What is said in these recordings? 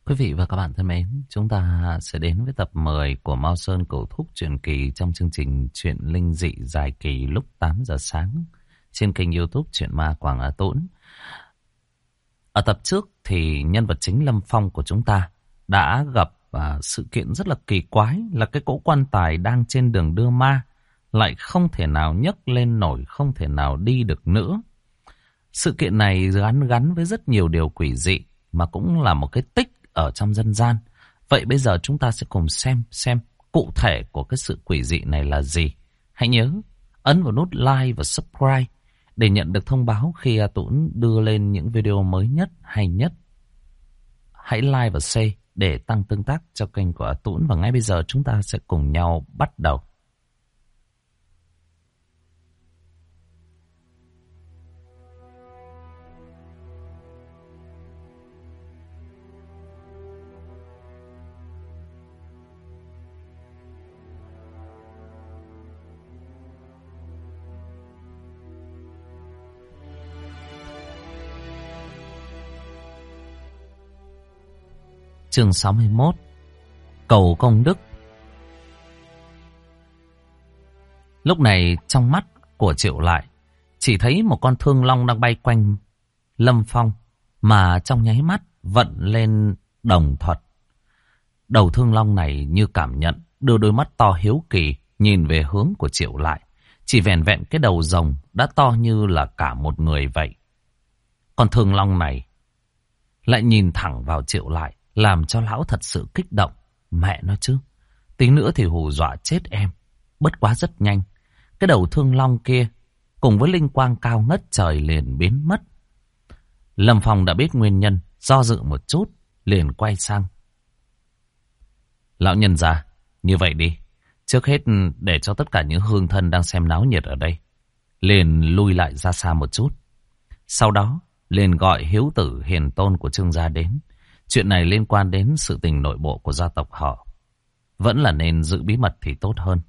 Quý vị và các bạn thân mến, chúng ta sẽ đến với tập 10 của Mao Sơn Cửu Thúc truyện kỳ trong chương trình Truyện Linh Dị dài kỳ lúc 8 giờ sáng trên kênh YouTube Truyện Ma Quảng Á Tũng. Ở tập trước thì nhân vật chính Lâm Phong của chúng ta đã gặp sự kiện rất là kỳ quái là cái cỗ quan tài đang trên đường đưa ma lại không thể nào nhấc lên nổi, không thể nào đi được nữa. Sự kiện này gắn với rất nhiều điều quỷ dị mà cũng là một cái tích ở trong dân gian. Vậy bây giờ chúng ta sẽ cùng xem cụ thể của cái sự quỷ dị này là gì. Hãy nhớ ấn vào nút like và subscribe để nhận được thông báo khi A Tũng đưa lên những video mới nhất, hay nhất. Hãy like và share để tăng tương tác cho kênh của A Tũng. Và ngay bây giờ chúng ta sẽ cùng nhau bắt đầu. Chương 61 Cầu công đức. Lúc này trong mắt của Triệu Lại chỉ thấy một con thương long đang bay quanh Lâm Phong, mà trong nháy mắt vận lên đồng thuật. Đầu thương long này như cảm nhận, đưa đôi mắt to hiếu kỳ nhìn về hướng của Triệu Lại. Chỉ vẻn vẹn cái đầu rồng đã to như là cả một người vậy. Con thương long này lại nhìn thẳng vào Triệu Lại, làm cho lão thật sự kích động. Mẹ nó chứ, tí nữa thì hù dọa chết em. Bất quá rất nhanh, cái đầu thương long kia cùng với linh quang cao ngất trời liền biến mất. Lâm Phong đã biết nguyên nhân, do dự một chút liền quay sang. Lão nhân già, như vậy đi, trước hết để cho tất cả những hương thân đang xem náo nhiệt ở đây liền lui lại ra xa một chút. Sau đó liền gọi hiếu tử hiền tôn của Trương gia đến. Chuyện này liên quan đến sự tình nội bộ của gia tộc họ, vẫn là nên giữ bí mật thì tốt hơn.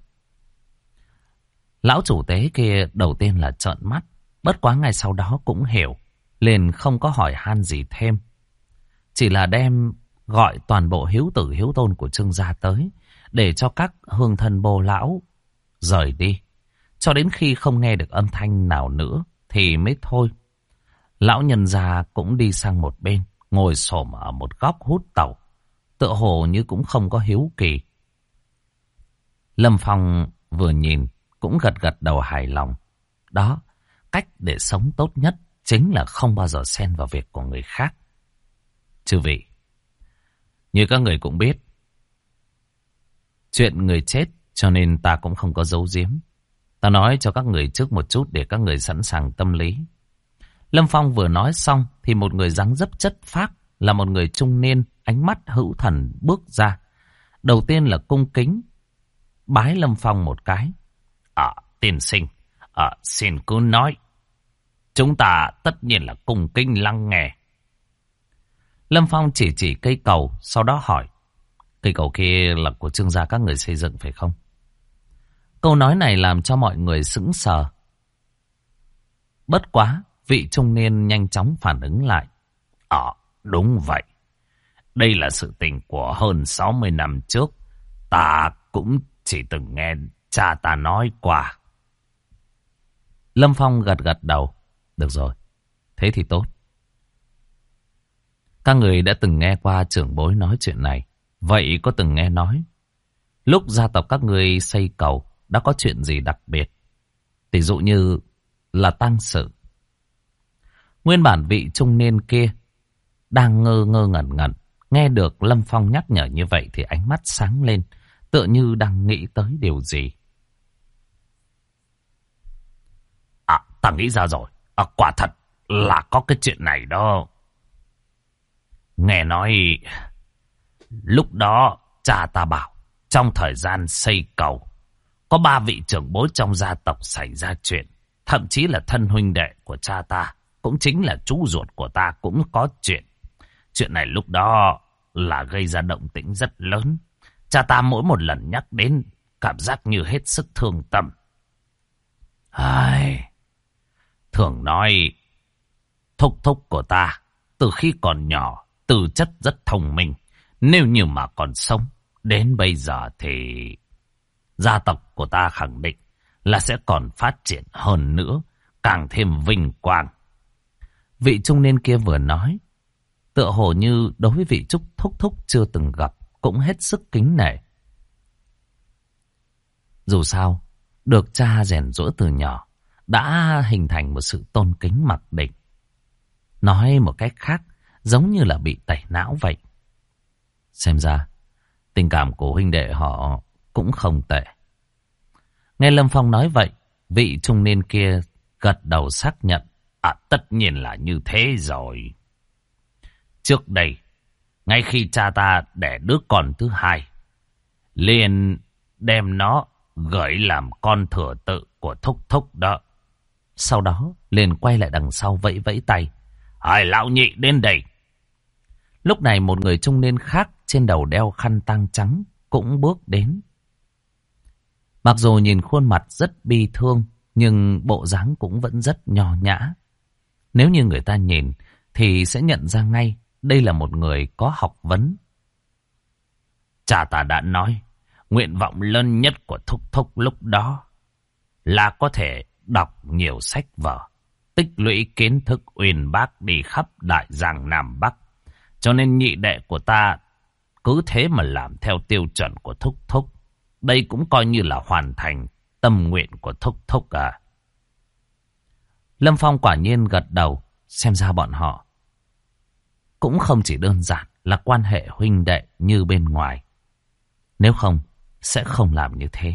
Lão chủ tế kia đầu tiên là trợn mắt, bất quá ngay sau đó cũng hiểu, liền không có hỏi han gì thêm. Chỉ là đem gọi toàn bộ hiếu tử hiếu tôn của Trương gia tới, để cho các hương thân bô lão rời đi. Cho đến khi không nghe được âm thanh nào nữa thì mới thôi. Lão nhân gia cũng đi sang một bên, ngồi xổm ở một góc hút tẩu, tựa hồ như cũng không có hiếu kỳ. Lâm Phong vừa nhìn cũng gật đầu hài lòng. Đó, cách để sống tốt nhất chính là không bao giờ xen vào việc của người khác. Chư vị, như các người cũng biết, chuyện người chết cho nên ta cũng không có giấu giếm. Ta nói cho các người trước một chút để các người sẵn sàng tâm lý. Lâm Phong vừa nói xong thì một người dáng dấp chất phác, là một người trung niên, ánh mắt hữu thần bước ra. Đầu tiên là cung kính bái Lâm Phong một cái. Tiên sinh, xin cứ nói. Chúng ta tất nhiên là cung kính lắng nghe. Lâm Phong chỉ cây cầu, sau đó hỏi. Cây cầu kia là của Trương gia các người xây dựng phải không? Câu nói này làm cho mọi người sững sờ. Bất quá, vị trung niên nhanh chóng phản ứng lại. Đúng vậy. Đây là sự tình của hơn 60 năm trước. Ta cũng chỉ từng nghe cha ta nói qua. Lâm Phong gật đầu. Được rồi, thế thì tốt. Các người đã từng nghe qua trưởng bối nói chuyện này. Vậy có từng nghe nói lúc gia tộc các người xây cầu đã có chuyện gì đặc biệt? Tỷ dụ như là tang sự. Nguyên bản vị trung niên kia đang ngơ ngẩn, nghe được Lâm Phong nhắc nhở như vậy thì ánh mắt sáng lên, tựa như đang nghĩ tới điều gì. Ta nghĩ ra rồi. Quả thật là có cái chuyện này đó. Nghe nói lúc đó cha ta bảo trong thời gian xây cầu có 3 vị trưởng bối trong gia tộc xảy ra chuyện. Thậm chí là thân huynh đệ của cha ta, cũng chính là chú ruột của ta, cũng có chuyện. Chuyện này lúc đó là gây ra động tĩnh rất lớn. Cha ta mỗi một lần nhắc đến cảm giác như hết sức thương tâm. Thường nói thúc của ta từ khi còn nhỏ tư chất rất thông minh, Nếu như mà còn sống đến bây giờ thì gia tộc của ta khẳng định là sẽ còn phát triển hơn nữa, càng thêm vinh quang. Vị trung niên kia vừa nói, tựa hồ như đối với vị Trúc Thúc Thúc chưa từng gặp, cũng hết sức kính nể. Dù sao, được cha rèn giũa từ nhỏ, đã hình thành một sự tôn kính mặc định. Nói một cách khác, giống như là bị tẩy não vậy. Xem ra, tình cảm của huynh đệ họ cũng không tệ. Nghe Lâm Phong nói vậy, vị trung niên kia gật đầu xác nhận. Tất nhiên là như thế rồi. Trước đây, ngay khi cha ta đẻ đứa con thứ hai, liền đem nó gửi làm con thừa tự của Thúc Thúc đó. Sau đó, liền quay lại đằng sau vẫy vẫy tay. Hai lão nhị đến đây. Lúc này một người trung niên khác trên đầu đeo khăn tang trắng cũng bước đến. Mặc dù nhìn khuôn mặt rất bi thương, nhưng bộ dáng cũng vẫn rất nho nhã. Nếu như người ta nhìn thì sẽ nhận ra ngay đây là một người có học vấn. Cha ta đã nói, nguyện vọng lớn nhất của Thúc Thúc lúc đó là có thể đọc nhiều sách vở, tích lũy kiến thức uyên bác đi khắp đại giang Nam Bắc. Cho nên nhị đệ của ta cứ thế mà làm theo tiêu chuẩn của Thúc Thúc. Đây cũng coi như là hoàn thành tâm nguyện của Thúc Thúc à. Lâm Phong quả nhiên gật đầu, xem ra bọn họ cũng không chỉ đơn giản là quan hệ huynh đệ như bên ngoài. Nếu không, sẽ không làm như thế.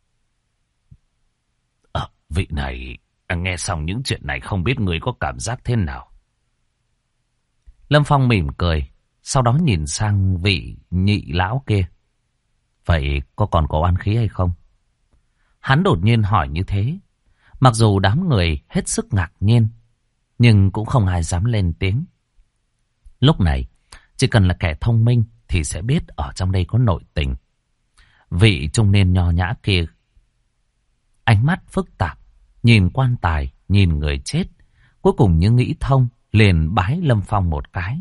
Vị này, nghe xong những chuyện này không biết người có cảm giác thế nào? Lâm Phong mỉm cười, sau đó nhìn sang vị nhị lão kia. Vậy có còn có oán khí hay không? Hắn đột nhiên hỏi như thế. Mặc dù đám người hết sức ngạc nhiên, nhưng cũng không ai dám lên tiếng. Lúc này, chỉ cần là kẻ thông minh thì sẽ biết ở trong đây có nội tình. Vị trung niên nho nhã kia, ánh mắt phức tạp, nhìn quan tài, nhìn người chết. Cuối cùng như nghĩ thông, liền bái Lâm Phong một cái.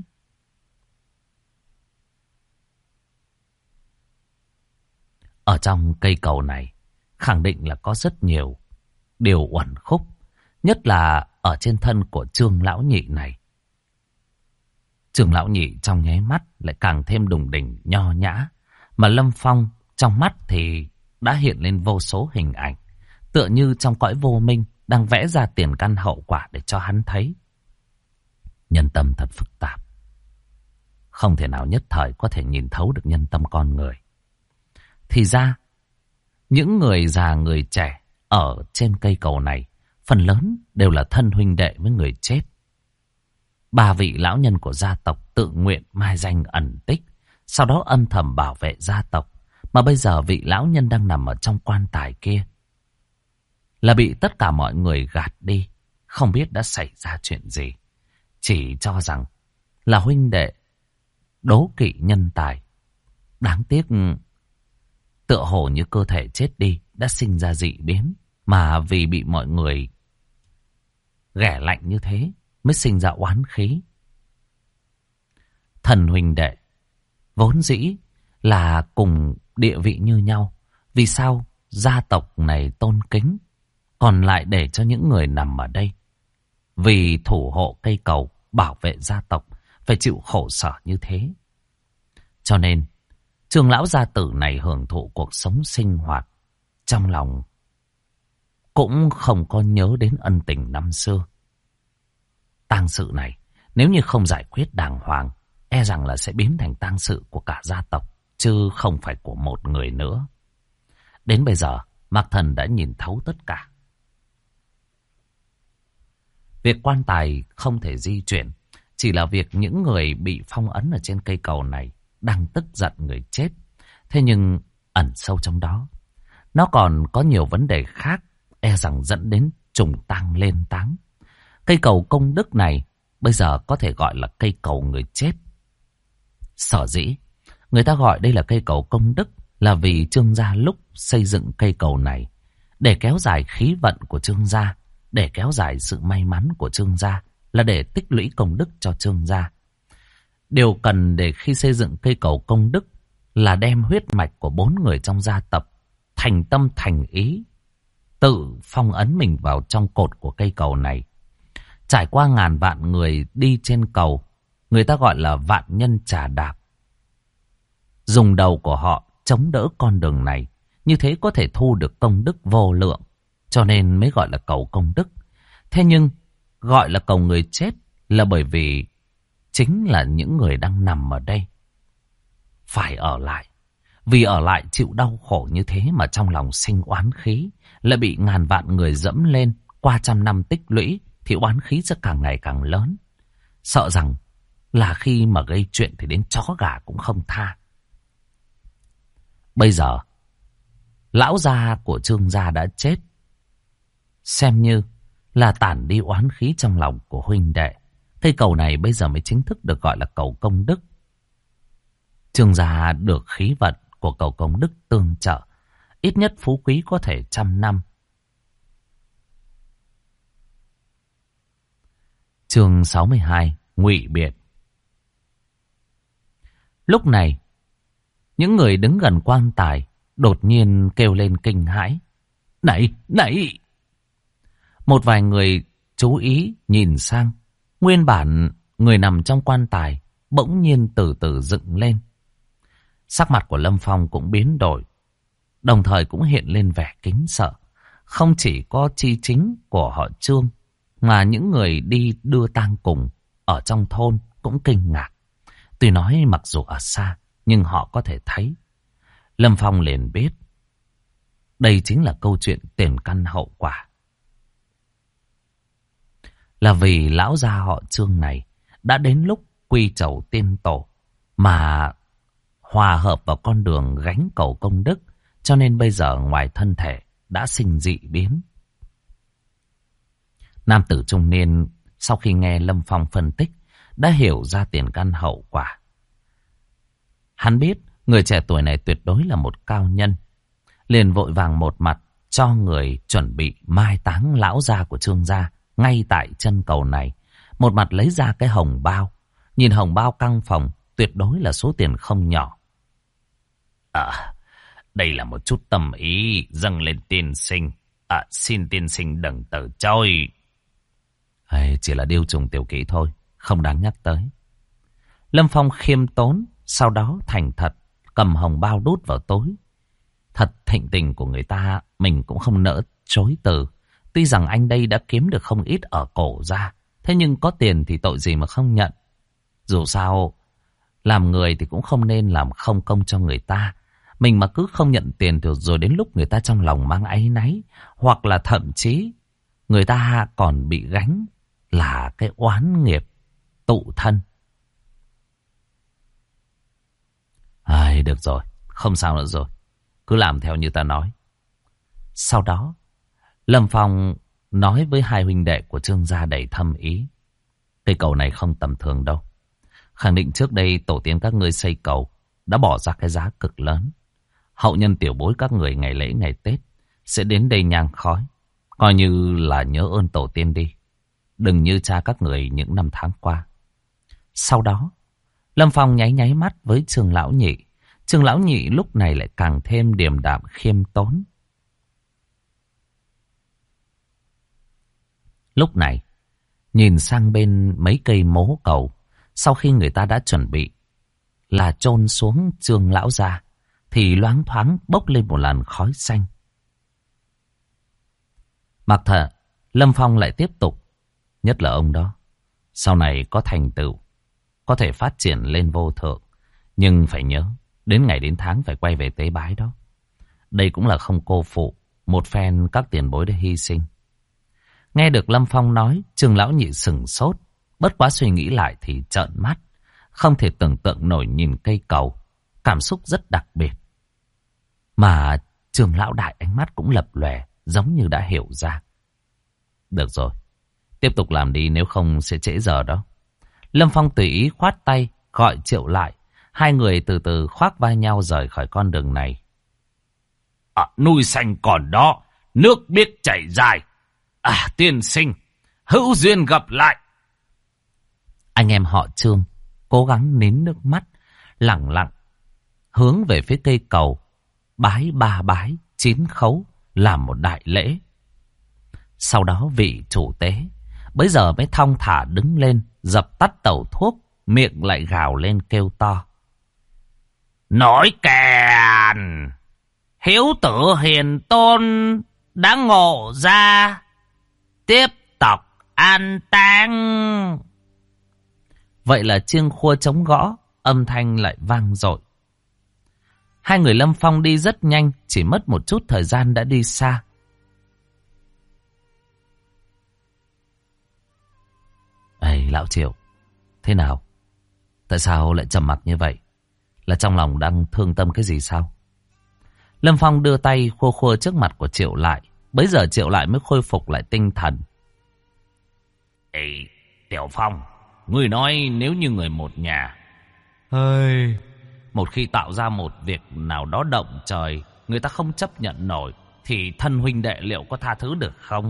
Ở trong cây cầu này, khẳng định là có rất nhiều điều uẩn khúc, nhất là ở trên thân của Trương lão nhị này. Trương lão nhị trong nháy mắt lại càng thêm đùng đỉnh nho nhã, mà Lâm Phong trong mắt thì đã hiện lên vô số hình ảnh, tựa như trong cõi vô minh đang vẽ ra tiền căn hậu quả để cho hắn thấy. Nhân tâm thật phức tạp, không thể nào nhất thời có thể nhìn thấu được nhân tâm con người. Thì ra, những người già người trẻ ở trên cây cầu này, phần lớn đều là thân huynh đệ với người chết. Ba vị lão nhân của gia tộc tự nguyện mai danh ẩn tích, sau đó âm thầm bảo vệ gia tộc. Mà bây giờ vị lão nhân đang nằm ở trong quan tài kia là bị tất cả mọi người gạt đi, không biết đã xảy ra chuyện gì. Chỉ cho rằng là huynh đệ đố kỵ nhân tài. Đáng tiếc tựa hồ như cơ thể chết đi đã sinh ra dị biến, mà vì bị mọi người ghẻ lạnh như thế mới sinh ra oán khí. Thần huynh đệ vốn dĩ là cùng địa vị như nhau, vì sao gia tộc này tôn kính, còn lại để cho những người nằm ở đây vì thủ hộ cây cầu, bảo vệ gia tộc phải chịu khổ sở như thế? Cho nên Trương lão gia tử này hưởng thụ cuộc sống sinh hoạt, trong lòng cũng không có nhớ đến ân tình năm xưa. Tang sự này nếu như không giải quyết đàng hoàng, e rằng là sẽ biến thành tang sự của cả gia tộc, chứ không phải của một người nữa. Đến bây giờ, Mạc Thần đã nhìn thấu tất cả. Việc quan tài không thể di chuyển, chỉ là việc những người bị phong ấn ở trên cây cầu này đang tức giận người chết. Thế nhưng ẩn sâu trong đó, nó còn có nhiều vấn đề khác, e rằng dẫn đến trùng tang lên táng. Cây cầu công đức này bây giờ có thể gọi là cây cầu người chết. Sở dĩ người ta gọi đây là cây cầu công đức là vì Trương gia lúc xây dựng cây cầu này để kéo dài khí vận của Trương gia, để kéo dài sự may mắn của Trương gia, là để tích lũy công đức cho Trương gia. Điều cần để khi xây dựng cây cầu công đức là đem huyết mạch của 4 người trong gia tộc thành tâm thành ý, tự phong ấn mình vào trong cột của cây cầu này. Trải qua ngàn vạn người đi trên cầu, người ta gọi là vạn nhân trà đạp. Dùng đầu của họ chống đỡ con đường này, như thế có thể thu được công đức vô lượng, cho nên mới gọi là cầu công đức. Thế nhưng gọi là cầu người chết là bởi vì chính là những người đang nằm ở đây phải ở lại. Vì ở lại chịu đau khổ như thế mà trong lòng sinh oán khí, lại bị ngàn vạn người dẫm lên. Qua trăm năm tích lũy thì oán khí sẽ càng ngày càng lớn. Sợ rằng là khi mà gây chuyện thì đến chó gà cũng không tha. Bây giờ lão gia của Trương gia đã chết, xem như là tản đi oán khí trong lòng của huynh đệ. Cây cầu này bây giờ mới chính thức được gọi là cầu công đức. Trương gia được khí vận của cầu công đức tương trợ, ít nhất phú quý có thể 100 năm. Chương 62, Ngụy Biện. Lúc này, những người đứng gần quan tài đột nhiên kêu lên kinh hãi. Này, này! Một vài người chú ý nhìn sang. Nguyên bản người nằm trong quan tài bỗng nhiên từ từ dựng lên. Sắc mặt của Lâm Phong cũng biến đổi, đồng thời cũng hiện lên vẻ kính sợ. Không chỉ có chi chính của họ Trương, mà những người đi đưa tang cùng ở trong thôn cũng kinh ngạc. Tuy nói mặc dù ở xa, nhưng họ có thể thấy. Lâm Phong liền biết đây chính là câu chuyện tiền căn hậu quả. Là vì lão gia họ Trương này đã đến lúc quy chầu tiên tổ mà hòa hợp vào con đường gánh cầu công đức, cho nên bây giờ ngoài thân thể đã sinh dị biến. Nam tử trung niên sau khi nghe Lâm Phong phân tích đã hiểu ra tiền căn hậu quả. Hắn biết người trẻ tuổi này tuyệt đối là một cao nhân, liền vội vàng một mặt cho người chuẩn bị mai táng lão gia của Trương gia ngay tại chân cầu này, một mặt lấy ra cái hồng bao. Nhìn hồng bao căng phòng, tuyệt đối là số tiền không nhỏ. Đây là một chút tâm ý dâng lên tiên sinh. Xin tiên sinh đừng từ chối. Chỉ là điều trùng tiểu kỹ thôi, không đáng nhắc tới. Lâm Phong khiêm tốn, sau đó thành thật cầm hồng bao đút vào túi. Thật thịnh tình của người ta, mình cũng không nỡ chối từ. Tuy rằng anh đây đã kiếm được không ít ở cổ ra, thế nhưng có tiền thì tội gì mà không nhận. Dù sao, làm người thì cũng không nên làm không công cho người ta. Mình mà cứ không nhận tiền thì rồi đến lúc người ta trong lòng mang áy náy, hoặc là thậm chí người ta còn bị gánh là cái oán nghiệp tụ thân. Được rồi, không sao nữa rồi. Cứ làm theo như ta nói. Sau đó, Lâm Phong nói với hai huynh đệ của Trương gia đầy thâm ý. Cây cầu này không tầm thường đâu. Khẳng định trước đây tổ tiên các ngươi xây cầu đã bỏ ra cái giá cực lớn. Hậu nhân tiểu bối các người ngày lễ ngày Tết sẽ đến đây nhang khói, coi như là nhớ ơn tổ tiên đi. Đừng như cha các người những năm tháng qua. Sau đó, Lâm Phong nháy nháy mắt với Trương Lão Nhị. Trương Lão Nhị lúc này lại càng thêm điềm đạm khiêm tốn. Lúc này, nhìn sang bên mấy cây mố cầu, sau khi người ta đã chuẩn bị là chôn xuống Trương Lão gia, thì loáng thoáng bốc lên một làn khói xanh. Mặc thở, Lâm Phong lại tiếp tục. Nhất là ông đó, sau này có thành tựu, có thể phát triển lên vô thượng. Nhưng phải nhớ, đến ngày đến tháng phải quay về tế bái đó. Đây cũng là không cô phụ một phen các tiền bối đã hy sinh. Nghe được Lâm Phong nói, Trương Lão Nhị sửng sốt. Bất quá suy nghĩ lại thì trợn mắt. Không thể tưởng tượng nổi nhìn cây cầu. Cảm xúc rất đặc biệt. Mà Trương Lão Đại ánh mắt cũng lập lòe, giống như đã hiểu ra. Được rồi, tiếp tục làm đi, nếu không sẽ trễ giờ đó. Lâm Phong tùy ý khoát tay, gọi Triệu lại. Hai người từ từ khoác vai nhau rời khỏi con đường này. Núi xanh còn đó, nước biết chảy dài. Tiên sinh, hữu duyên gặp lại. Anh em họ Trương cố gắng nín nước mắt, lẳng lặng hướng về phía cây cầu, bái 3 bái 9 khấu, làm một đại lễ. Sau đó vị chủ tế bấy giờ mới thong thả đứng lên, dập tắt tẩu thuốc, miệng lại gào lên kêu to: Nổi kèn! Hiếu tử hiền tôn đã ngộ ra, tiếp tục an táng. Vậy là chiêng khua trống gõ, âm thanh lại vang dội. Hai người Lâm Phong đi rất nhanh, chỉ mất một chút thời gian đã đi xa. Ê, lão Triệu, thế nào? Tại sao lại trầm mặc như vậy? Là trong lòng đang thương tâm cái gì sao? Lâm Phong đưa tay khua khua trước mặt của Triệu Lại. Bấy giờ Triệu Lại mới khôi phục lại tinh thần. Ê, Tiểu Phong, ngươi nói nếu như người một nhà, ơi, một khi tạo ra một việc nào đó động trời, người ta không chấp nhận nổi, thì thân huynh đệ liệu có tha thứ được không?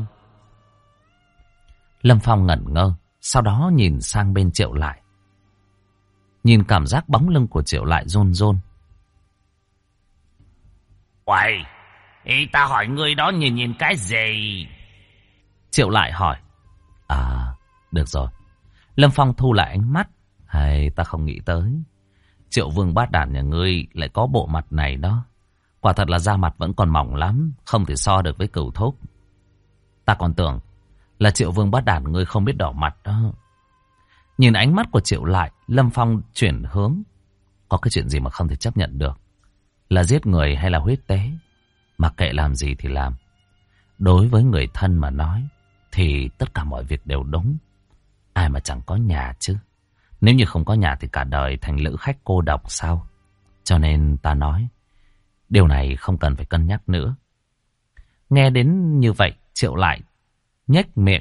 Lâm Phong ngẩn ngơ, sau đó nhìn sang bên Triệu Lại. Nhìn cảm giác bóng lưng của Triệu Lại run run. Uầy, ý ta hỏi ngươi đó nhìn cái gì? Triệu Lại hỏi. À, được rồi. Lâm Phong thu lại ánh mắt. Hay ta không nghĩ tới Triệu Vương Bát Đản nhà ngươi lại có bộ mặt này đó. Quả thật là da mặt vẫn còn mỏng lắm, không thể so được với Cửu Thúc. Ta còn tưởng là Triệu Vương Bát Đản ngươi không biết đỏ mặt đó. Nhìn ánh mắt của Triệu Lại, Lâm Phong chuyển hướng. Có cái chuyện gì mà không thể chấp nhận được? Là giết người hay là huyết tế? Mặc kệ làm gì thì làm. Đối với người thân mà nói, thì tất cả mọi việc đều đúng. Ai mà chẳng có nhà chứ. Nếu như không có nhà thì cả đời thành lữ khách cô độc sao? Cho nên ta nói, điều này không cần phải cân nhắc nữa. Nghe đến như vậy, Triệu Lại nhếch miệng.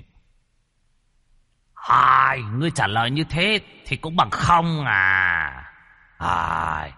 Ai, ngươi trả lời như thế thì cũng bằng không à? Ai...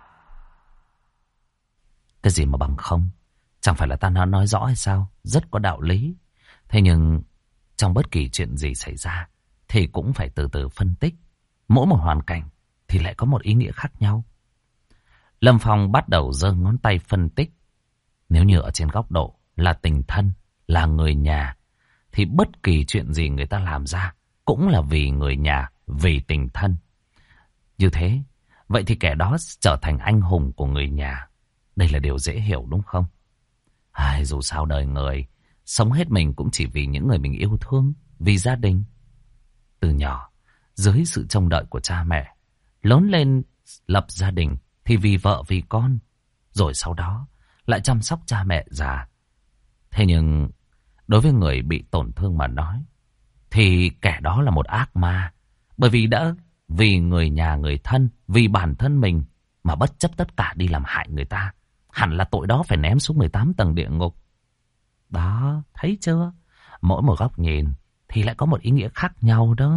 Cái gì mà bằng không? Chẳng phải là ta nói rõ hay sao? Rất có đạo lý. Thế nhưng trong bất kỳ chuyện gì xảy ra thì cũng phải từ từ phân tích. Mỗi một hoàn cảnh thì lại có một ý nghĩa khác nhau. Lâm Phong bắt đầu giơ ngón tay phân tích. Nếu như ở trên góc độ là tình thân, là người nhà, thì bất kỳ chuyện gì người ta làm ra cũng là vì người nhà, vì tình thân. Như thế, vậy thì kẻ đó trở thành anh hùng của người nhà. Đây là điều dễ hiểu đúng không? Ai, dù sao đời người, sống hết mình cũng chỉ vì những người mình yêu thương, vì gia đình. Từ nhỏ, dưới sự trông đợi của cha mẹ, lớn lên lập gia đình thì vì vợ vì con, rồi sau đó lại chăm sóc cha mẹ già. Thế nhưng đối với người bị tổn thương mà nói, thì kẻ đó là một ác ma. Bởi vì đã vì người nhà người thân, vì bản thân mình mà bất chấp tất cả đi làm hại người ta. Hẳn là tội đó phải ném xuống 18 tầng địa ngục. Đó, thấy chưa? Mỗi một góc nhìn thì lại có một ý nghĩa khác nhau đó.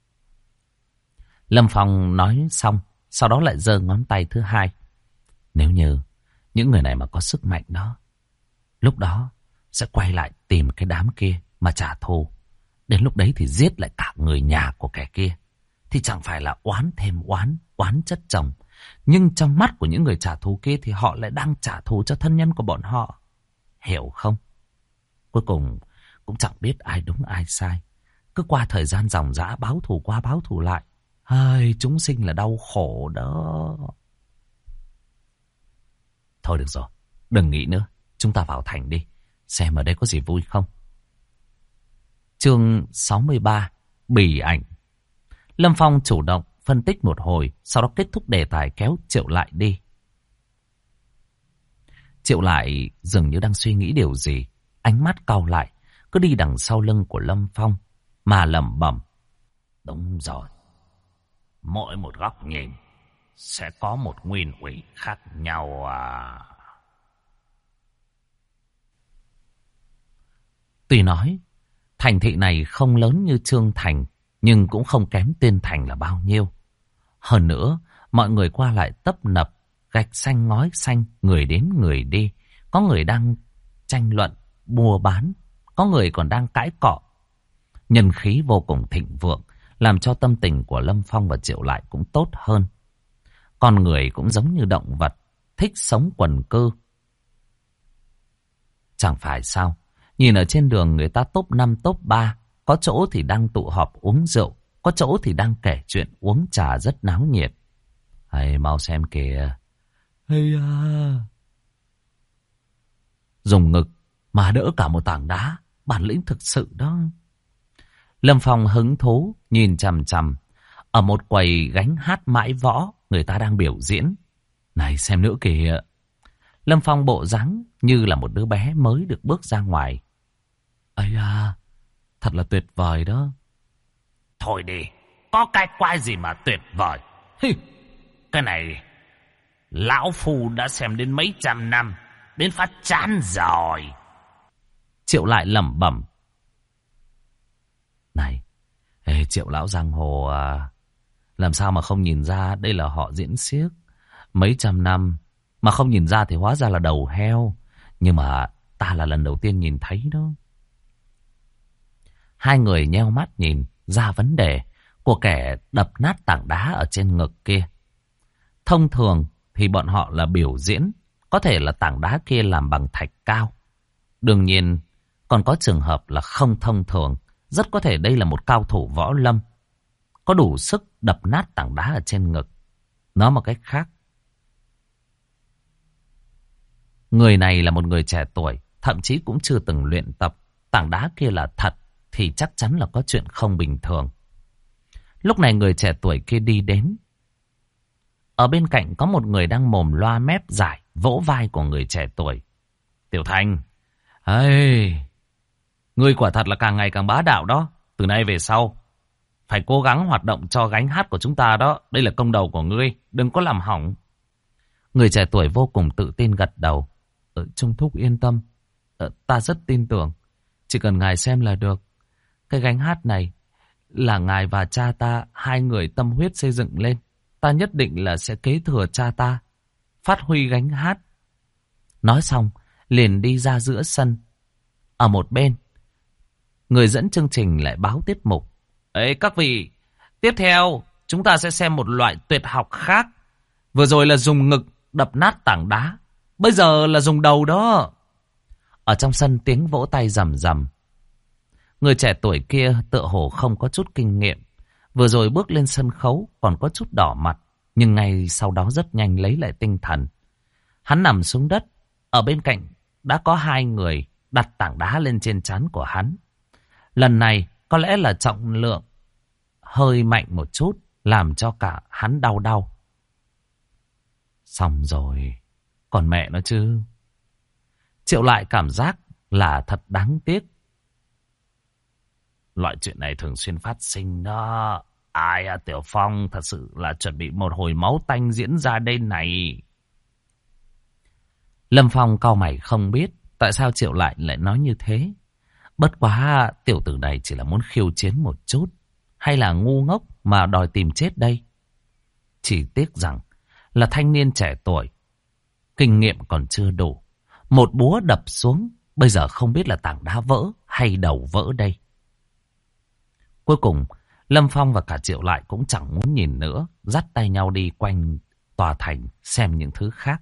Lâm Phong nói xong, sau đó lại giơ ngón tay thứ hai. Nếu như những người này mà có sức mạnh đó, lúc đó sẽ quay lại tìm cái đám kia mà trả thù. Đến lúc đấy thì giết lại cả người nhà của kẻ kia. Thì chẳng phải là oán thêm oán, oán chất chồng. Nhưng trong mắt của những người trả thù kia thì họ lại đang trả thù cho thân nhân của bọn họ. Hiểu không? Cuối cùng cũng chẳng biết ai đúng ai sai. Cứ qua thời gian dòng dã báo thù qua báo thù lại. Ai, chúng sinh là đau khổ đó. Thôi được rồi, đừng nghĩ nữa. Chúng ta vào thành đi, xem ở đây có gì vui không. Chương 63, Bỉ ảnh. Lâm Phong chủ động phân tích một hồi, sau đó kết thúc đề tài kéo Triệu Lại đi. Triệu Lại dường như đang suy nghĩ điều gì, ánh mắt cau lại, cứ đi đằng sau lưng của Lâm Phong mà lẩm bẩm. Đúng rồi, mỗi một góc nhìn sẽ có một nguyên ủy khác nhau à. Tuy nói thành thị này không lớn như Trương Thành, nhưng cũng không kém Tiên Thành là bao nhiêu. Hơn nữa, mọi người qua lại tấp nập, gạch xanh ngói xanh, người đến người đi. Có người đang tranh luận, mua bán, có người còn đang cãi cọ. Nhân khí vô cùng thịnh vượng, làm cho tâm tình của Lâm Phong và Triệu Lại cũng tốt hơn. Con người cũng giống như động vật, thích sống quần cư. Chẳng phải sao, nhìn ở trên đường người ta top 5 top 3, có chỗ thì đang tụ họp uống rượu, có chỗ thì đang kể chuyện uống trà rất náo nhiệt. Hay mau xem kìa. Hay à. Dùng ngực mà đỡ cả một tảng đá, bản lĩnh thực sự đó. Lâm Phong hứng thú nhìn chằm chằm. Ở một quầy gánh hát mãi võ, người ta đang biểu diễn. Này xem nữa kìa. Lâm Phong bộ dáng như là một đứa bé mới được bước ra ngoài. Ây à, thật là tuyệt vời đó. Thôi đi, có cái quái gì mà tuyệt vời. Cái này lão phu đã xem đến mấy trăm năm, đến phát chán rồi. Triệu Lại lẩm bẩm. Này, Triệu lão giang hồ à, làm sao mà không nhìn ra đây là họ diễn xiếc mấy trăm năm, mà không nhìn ra thì hóa ra là đầu heo. Nhưng mà ta là lần đầu tiên nhìn thấy đó. Hai người nheo mắt nhìn ra vấn đề của kẻ đập nát tảng đá ở trên ngực kia. Thông thường thì bọn họ là biểu diễn, có thể là tảng đá kia làm bằng thạch cao. Đương nhiên còn có trường hợp là không thông thường, rất có thể đây là một cao thủ võ lâm, có đủ sức đập nát tảng đá ở trên ngực. Nói một cách khác, người này là một người trẻ tuổi, thậm chí cũng chưa từng luyện tập. Tảng đá kia là thật thì chắc chắn là có chuyện không bình thường. Lúc này người trẻ tuổi kia đi đến. Ở bên cạnh có một người đang mồm loa mép giải, vỗ vai của người trẻ tuổi. Tiểu Thành, ngươi quả thật là càng ngày càng bá đạo đó. Từ nay về sau, phải cố gắng hoạt động cho gánh hát của chúng ta đó. Đây là công đầu của ngươi, đừng có làm hỏng. Người trẻ tuổi vô cùng tự tin gật đầu. Trung thúc yên tâm, ta rất tin tưởng. Chỉ cần ngài xem là được. Cái gánh hát này là ngài và cha ta hai người tâm huyết xây dựng lên. Ta nhất định là sẽ kế thừa cha ta, phát huy gánh hát. Nói xong, liền đi ra giữa sân. Ở một bên, người dẫn chương trình lại báo tiết mục. Ấy các vị, tiếp theo chúng ta sẽ xem một loại tuyệt học khác. Vừa rồi là dùng ngực đập nát tảng đá, bây giờ là dùng đầu đó. Ở trong sân tiếng vỗ tay rầm rầm. Người trẻ tuổi kia tựa hồ không có chút kinh nghiệm. Vừa rồi bước lên sân khấu còn có chút đỏ mặt, nhưng ngay sau đó rất nhanh lấy lại tinh thần. Hắn nằm xuống đất. Ở bên cạnh đã có hai người đặt tảng đá lên trên trán của hắn. Lần này có lẽ là trọng lượng hơi mạnh một chút, làm cho cả hắn đau đau. Xong rồi, còn mẹ nó chứ. Triệu Lại cảm giác là thật đáng tiếc. Loại chuyện này thường xuyên phát sinh đó. Ai à, Tiểu Phong thật sự là chuẩn bị một hồi máu tanh diễn ra đây này. Lâm Phong cau mày không biết tại sao Triệu Lại lại nói như thế. Bất quá tiểu tử này chỉ là muốn khiêu chiến một chút, hay là ngu ngốc mà đòi tìm chết đây. Chỉ tiếc rằng là thanh niên trẻ tuổi, kinh nghiệm còn chưa đủ. Một búa đập xuống, bây giờ không biết là tảng đá vỡ hay đầu vỡ đây. Cuối cùng, Lâm Phong và cả Triệu Lại cũng chẳng muốn nhìn nữa, dắt tay nhau đi quanh tòa thành xem những thứ khác.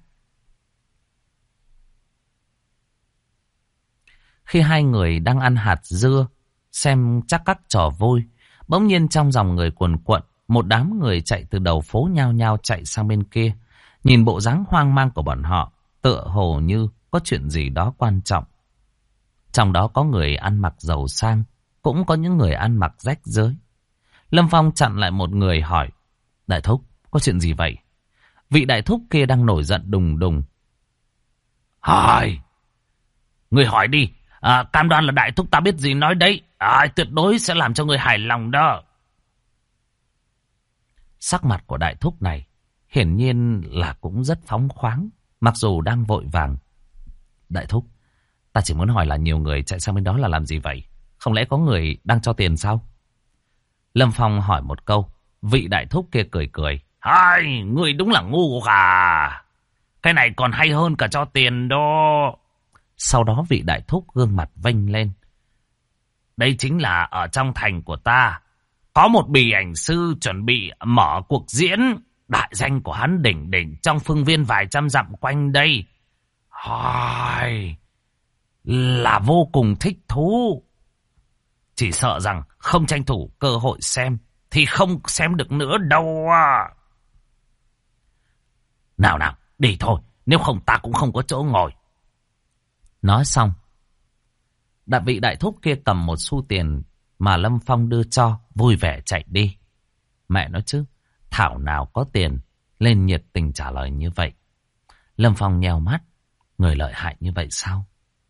Khi hai người đang ăn hạt dưa, xem chắc các trò vui, bỗng nhiên trong dòng người cuồn cuộn, một đám người chạy từ đầu phố nhao nhao chạy sang bên kia. Nhìn bộ dáng hoang mang của bọn họ, tựa hồ như có chuyện gì đó quan trọng. Trong đó có người ăn mặc giàu sang, cũng có những người ăn mặc rách rưới. Lâm Phong chặn lại một người hỏi, đại thúc, có chuyện gì vậy? Vị đại thúc kia đang nổi giận đùng đùng. Hỏi, người hỏi đi, cam đoan là đại thúc ta biết gì nói đấy, tuyệt đối sẽ làm cho người hài lòng đó. Sắc mặt của đại thúc này hiển nhiên là cũng rất phóng khoáng, mặc dù đang vội vàng. Đại thúc, ta chỉ muốn hỏi là nhiều người chạy sang bên đó là làm gì vậy? Không lẽ có người đang cho tiền sao? Lâm Phong hỏi một câu. Vị đại thúc kia cười cười. Hai, người đúng là ngu à. Cái này còn hay hơn cả cho tiền đó. Sau đó vị đại thúc gương mặt vênh lên. Đây chính là ở trong thành của ta. Có một bì ảnh sư chuẩn bị mở cuộc diễn. Đại danh của hắn đỉnh đỉnh trong phương viên vài trăm dặm quanh đây. Là vô cùng thích thú. Chỉ sợ rằng không tranh thủ cơ hội xem thì không xem được nữa đâu à. Nào nào, đi thôi, nếu không ta cũng không có chỗ ngồi. Nói xong, vị đại thúc kia cầm một xu tiền mà Lâm Phong đưa cho, vui vẻ chạy đi. Mẹ nói chứ, thảo nào có tiền, lên nhiệt tình trả lời như vậy. Lâm Phong nheo mắt, người lợi hại như vậy sao?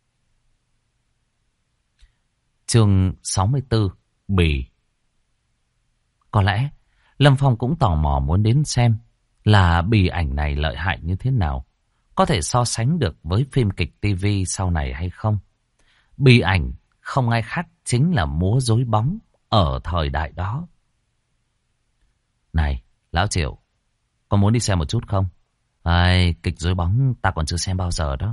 Chương 64, Bì. Có lẽ Lâm Phong cũng tò mò muốn đến xem là bì ảnh này lợi hại như thế nào, có thể so sánh được với phim kịch TV sau này hay không. Bì ảnh không ai khác chính là múa rối bóng ở thời đại đó. Này, Lão Triệu, có muốn đi xem một chút không? Kịch rối bóng ta còn chưa xem bao giờ đó.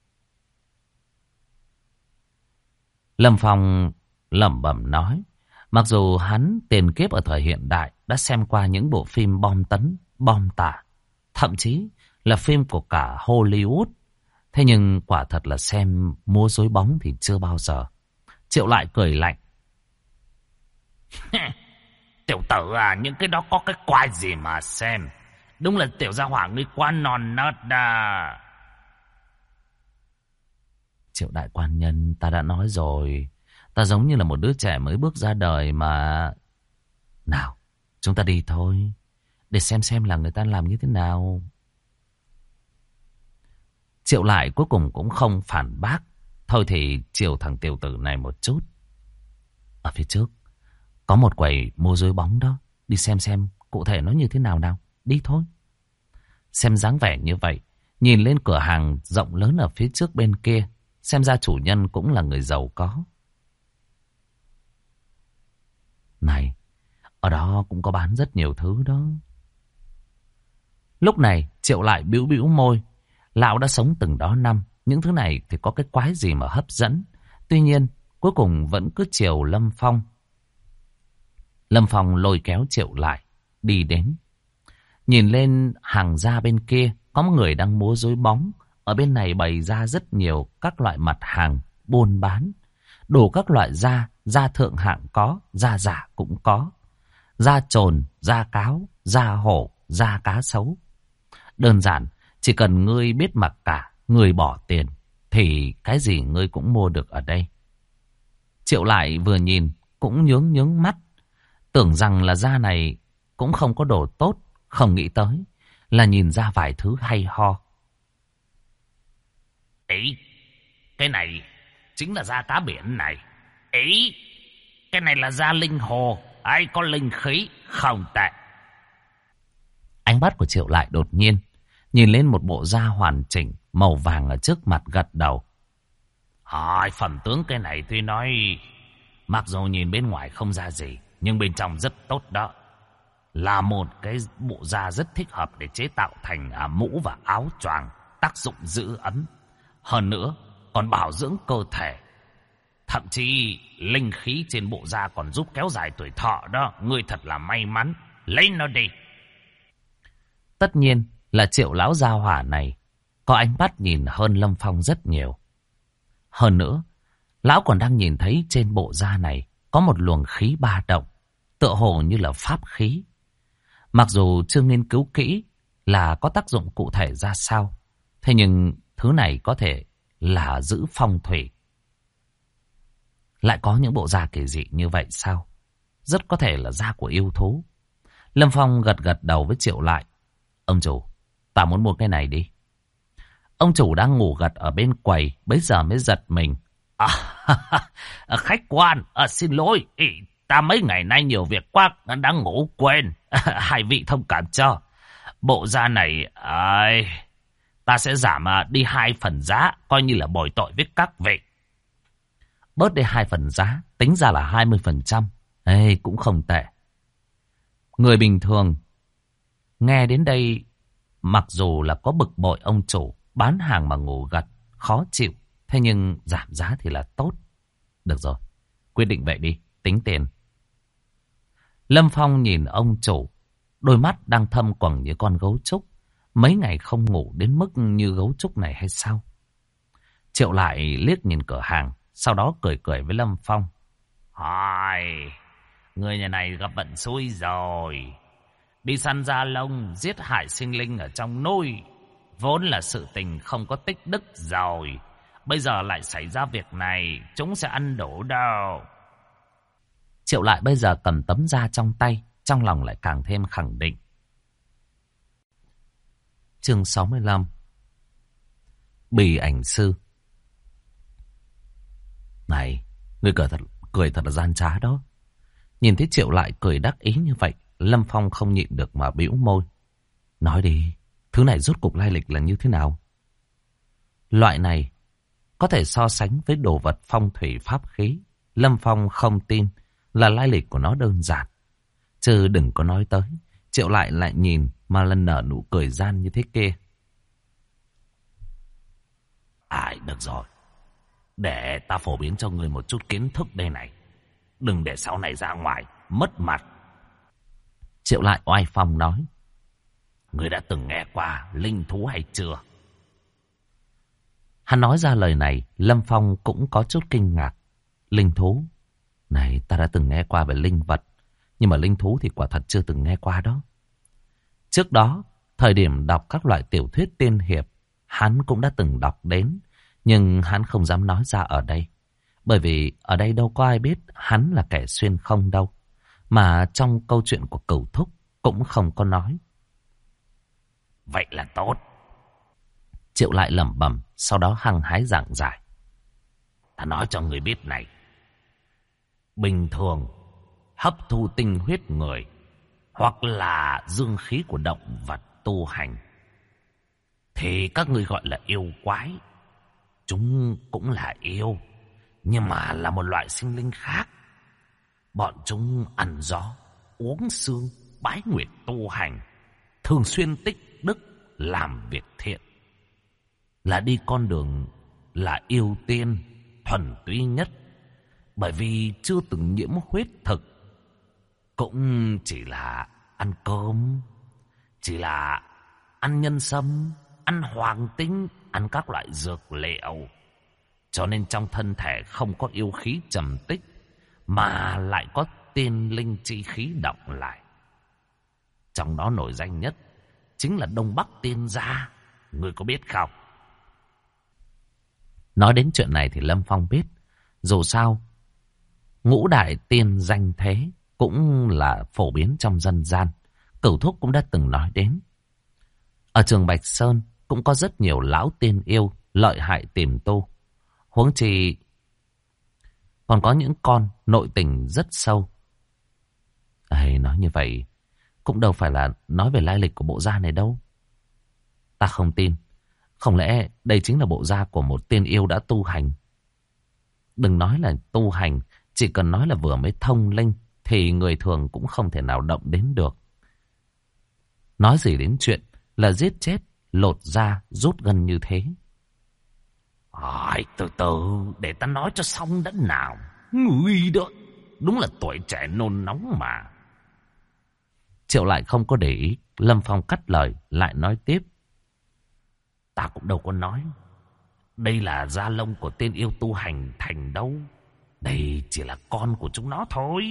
Lâm Phong lẩm bẩm nói, mặc dù hắn tiền kiếp ở thời hiện đại đã xem qua những bộ phim bom tấn, bom tả, thậm chí là phim của cả Hollywood. Thế nhưng quả thật là xem múa rối bóng thì chưa bao giờ. Triệu lại cười lạnh. Tiểu tử à, những cái đó có cái quái gì mà xem. Đúng là tiểu gia hỏa ngươi quá non nớt à. Triệu đại quan nhân, ta đã nói rồi, ta giống như là một đứa trẻ mới bước ra đời mà. Nào, chúng ta đi thôi, để xem là người ta làm như thế nào. Triệu lại cuối cùng cũng không phản bác. Thôi thì chiều thằng tiểu tử này một chút. Ở phía trước có một quầy mua rối bóng đó, đi xem cụ thể nó như thế nào nào. Đi thôi. Xem dáng vẻ như vậy, nhìn lên cửa hàng rộng lớn ở phía trước bên kia, xem ra chủ nhân cũng là người giàu có. Này, ở đó cũng có bán rất nhiều thứ đó. Lúc này Triệu lại bĩu bĩu môi. Lão đã sống từng đó năm, những thứ này thì có cái quái gì mà hấp dẫn. Tuy nhiên cuối cùng vẫn cứ chiều Lâm Phong. Lâm Phong lôi kéo Triệu lại đi đến. Nhìn lên hàng ra bên kia, có một người đang múa rối bóng. Ở bên này bày ra rất nhiều các loại mặt hàng buôn bán. Đủ các loại da, da thượng hạng có, da giả cũng có. Da trồn, da cáo, da hổ, da cá sấu. Đơn giản, chỉ cần ngươi biết mặc cả, ngươi bỏ tiền, thì cái gì ngươi cũng mua được ở đây. Triệu lại vừa nhìn, cũng nhướng mắt. Tưởng rằng là da này cũng không có đồ tốt, không nghĩ tới là nhìn ra vài thứ hay ho. Ý, cái này chính là da cá biển này. Ý, cái này là da linh hồ, ai có linh khí, không tệ. Ánh mắt của Triệu lại đột nhiên nhìn lên một bộ da hoàn chỉnh màu vàng ở trước mặt, gật đầu. Phẩm tướng cái này tuy nói mặc dù nhìn bên ngoài không ra gì, nhưng bên trong rất tốt đó. Là một cái bộ da rất thích hợp để chế tạo thành mũ và áo choàng, tác dụng giữ ấm. Hơn nữa còn bảo dưỡng cơ thể. Thậm chí linh khí trên bộ da còn giúp kéo dài tuổi thọ đó. Ngươi thật là may mắn, lấy nó đi. Tất nhiên là Triệu lão gia hỏa này có ánh mắt nhìn hơn Lâm Phong rất nhiều. Hơn nữa, lão còn đang nhìn thấy trên bộ da này có một luồng khí ba động, tựa hồ như là pháp khí. Mặc dù chưa nghiên cứu kỹ là có tác dụng cụ thể ra sao, thế nhưng thứ này có thể là giữ phong thủy. Lại có những bộ da kỳ dị như vậy sao? Rất có thể là da của yêu thú. Lâm Phong gật đầu với Triệu lại. Ông chủ, ta muốn mua cái này đi. Ông chủ đang ngủ gật ở bên quầy, bấy giờ mới giật mình. Khách quan, xin lỗi, ta mấy ngày nay nhiều việc quá, đang ngủ quên. Hai vị thông cảm cho. Bộ da này, ta sẽ giảm đi 2 phần giá, coi như là bồi tội với các vị. Bớt đi 2 phần giá, tính ra là 20%. Cũng không tệ. Người bình thường nghe đến đây, mặc dù là có bực bội ông chủ bán hàng mà ngủ gật, khó chịu, thế nhưng giảm giá thì là tốt. Được rồi, quyết định vậy đi, tính tiền. Lâm Phong nhìn ông chủ, đôi mắt đang thâm quầng như con gấu trúc. Mấy ngày không ngủ đến mức như gấu trúc này hay sao? Triệu lại liếc nhìn cửa hàng, sau đó cười cười với Lâm Phong. Hỏi, người nhà này gặp vận xui rồi. Đi săn da lông, giết hại sinh linh ở trong núi, vốn là sự tình không có tích đức rồi. Bây giờ lại xảy ra việc này, chúng sẽ ăn đủ đâu. Triệu lại bây giờ cầm tấm da trong tay, trong lòng lại càng thêm khẳng định. Chương 65. Bì ảnh sư. Này, ngươi cười thật là gian trá đó. Nhìn thấy Triệu lại cười đắc ý như vậy, Lâm Phong không nhịn được mà bĩu môi. Nói đi, thứ này rốt cục lai lịch là như thế nào? Loại này có thể so sánh với đồ vật phong thủy pháp khí. Lâm Phong không tin là lai lịch của nó đơn giản. Chứ đừng có nói tới, Triệu lại nhìn mà lần nở nụ cười gian như thế kia. Được rồi. Để ta phổ biến cho ngươi một chút kiến thức đây này. Đừng để sau này ra ngoài mất mặt. Triệu lại oai phong nói. Ngươi đã từng nghe qua linh thú hay chưa? Hắn nói ra lời này, Lâm Phong cũng có chút kinh ngạc. Linh thú? Này, ta đã từng nghe qua về linh vật, nhưng mà linh thú thì quả thật chưa từng nghe qua đó. Trước đó, thời điểm đọc các loại tiểu thuyết tiên hiệp, hắn cũng đã từng đọc đến, nhưng hắn không dám nói ra ở đây. Bởi vì ở đây đâu có ai biết hắn là kẻ xuyên không đâu. Mà trong câu chuyện của Cửu Thúc cũng không có nói. Vậy là tốt. Triệu lại lẩm bẩm, sau đó hăng hái giảng giải. Ta nói cho người biết này. Bình thường, hấp thu tinh huyết người, hoặc là dương khí của động vật tu hành, thì các ngươi gọi là yêu quái. Chúng cũng là yêu, nhưng mà là một loại sinh linh khác. Bọn chúng ăn gió, uống sương, bái nguyệt tu hành, thường xuyên tích đức, làm việc thiện. Là đi con đường là yêu tiên, thuần túy nhất. Bởi vì chưa từng nhiễm huyết thực, cũng chỉ là ăn cơm, chỉ là ăn nhân sâm, ăn hoàng tinh, ăn các loại dược liệu. Cho nên trong thân thể không có yêu khí trầm tích, mà lại có tiên linh chi khí động lại. Trong đó nổi danh nhất chính là Đông Bắc Tiên Gia. Ngươi có biết không? Nói đến chuyện này thì Lâm Phong biết. Dù sao, ngũ đại tiên danh thế cũng là phổ biến trong dân gian. Cửu Thúc cũng đã từng nói đến. Ở trường Bạch Sơn cũng có rất nhiều lão tiên yêu lợi hại tiềm tu. Huống chi còn có những con nội tình rất sâu. Nói như vậy cũng đâu phải là nói về lai lịch của bộ da này đâu. Ta không tin. Không lẽ đây chính là bộ da của một tiên yêu đã tu hành? Đừng nói là tu hành, chỉ cần nói là vừa mới thông linh thì người thường cũng không thể nào động đến được. Nói gì đến chuyện là giết chết, lột da, rút gân như thế. Từ từ, để ta nói cho xong đã nào. Người đó, đúng là tuổi trẻ nôn nóng mà. Triệu lại không có để ý, Lâm Phong cắt lời, lại nói tiếp. Ta cũng đâu có nói đây là da lông của tiên yêu tu hành thành đâu. Đây chỉ là con của chúng nó thôi.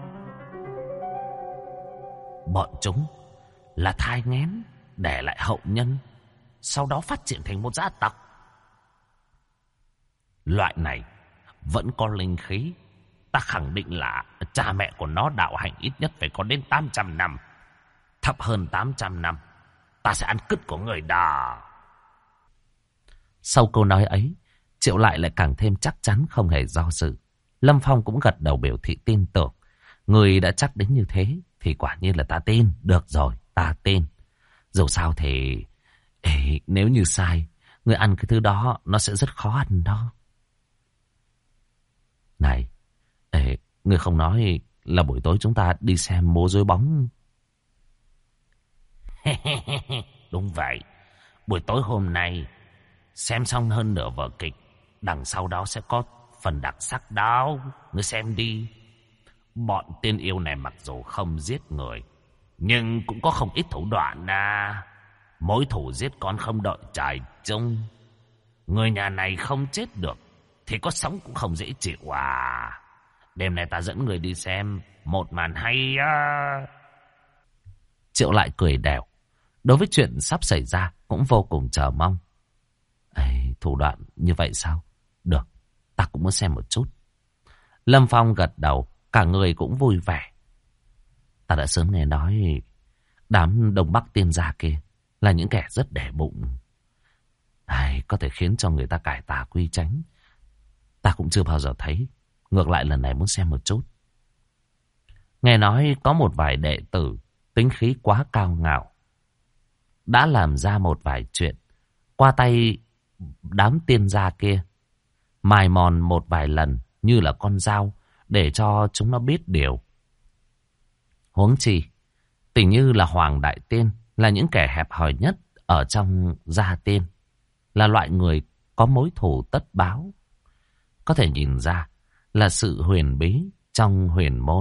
Bọn chúng là thai nghén để lại hậu nhân, sau đó phát triển thành một gia tộc. Loại này vẫn có linh khí. Ta khẳng định là cha mẹ của nó đạo hành ít nhất phải có đến 800 năm. Thấp hơn 800 năm, ta sẽ ăn cứt của người đó. Sau câu nói ấy, Triệu lại càng thêm chắc chắn, không hề do dự. Lâm Phong cũng gật đầu biểu thị tin tưởng. Người đã chắc đến như thế thì quả nhiên là ta tin. Được rồi, ta tin. Dù sao thì nếu như sai, người ăn cái thứ đó nó sẽ rất khó ăn đó. Này, người không nói là buổi tối chúng ta đi xem múa rối bóng. Đúng vậy. Buổi tối hôm nay xem xong hơn nửa vở kịch, đằng sau đó sẽ có phần đặc sắc đó. Ngươi xem đi. Bọn tiên yêu này mặc dù không giết người, nhưng cũng có không ít thủ đoạn à. Mối thủ giết con không đợi trời chung. Người nhà này không chết được thì có sống cũng không dễ chịu à. Đêm nay ta dẫn người đi xem một màn hay á. Triệu lại cười đẻo. Đối với chuyện sắp xảy ra cũng vô cùng chờ mong. Ê, thủ đoạn như vậy sao? Được, ta cũng muốn xem một chút. Lâm Phong gật đầu, cả người cũng vui vẻ. Ta đã sớm nghe nói đám Đông Bắc tiên gia kia là những kẻ rất để bụng. Có thể khiến cho người ta cải tà quy chánh. Ta cũng chưa bao giờ thấy. Ngược lại lần này muốn xem một chút. Nghe nói có một vài đệ tử tính khí quá cao ngạo, đã làm ra một vài chuyện qua tay đám tiên gia kia, mài mòn một vài lần như là con dao để cho chúng nó biết điều. Huống chi tình như là Hoàng Đại Tiên là những kẻ hẹp hòi nhất ở trong gia tiên, là loại người có mối thù tất báo. Có thể nhìn ra là sự huyền bí trong huyền môn.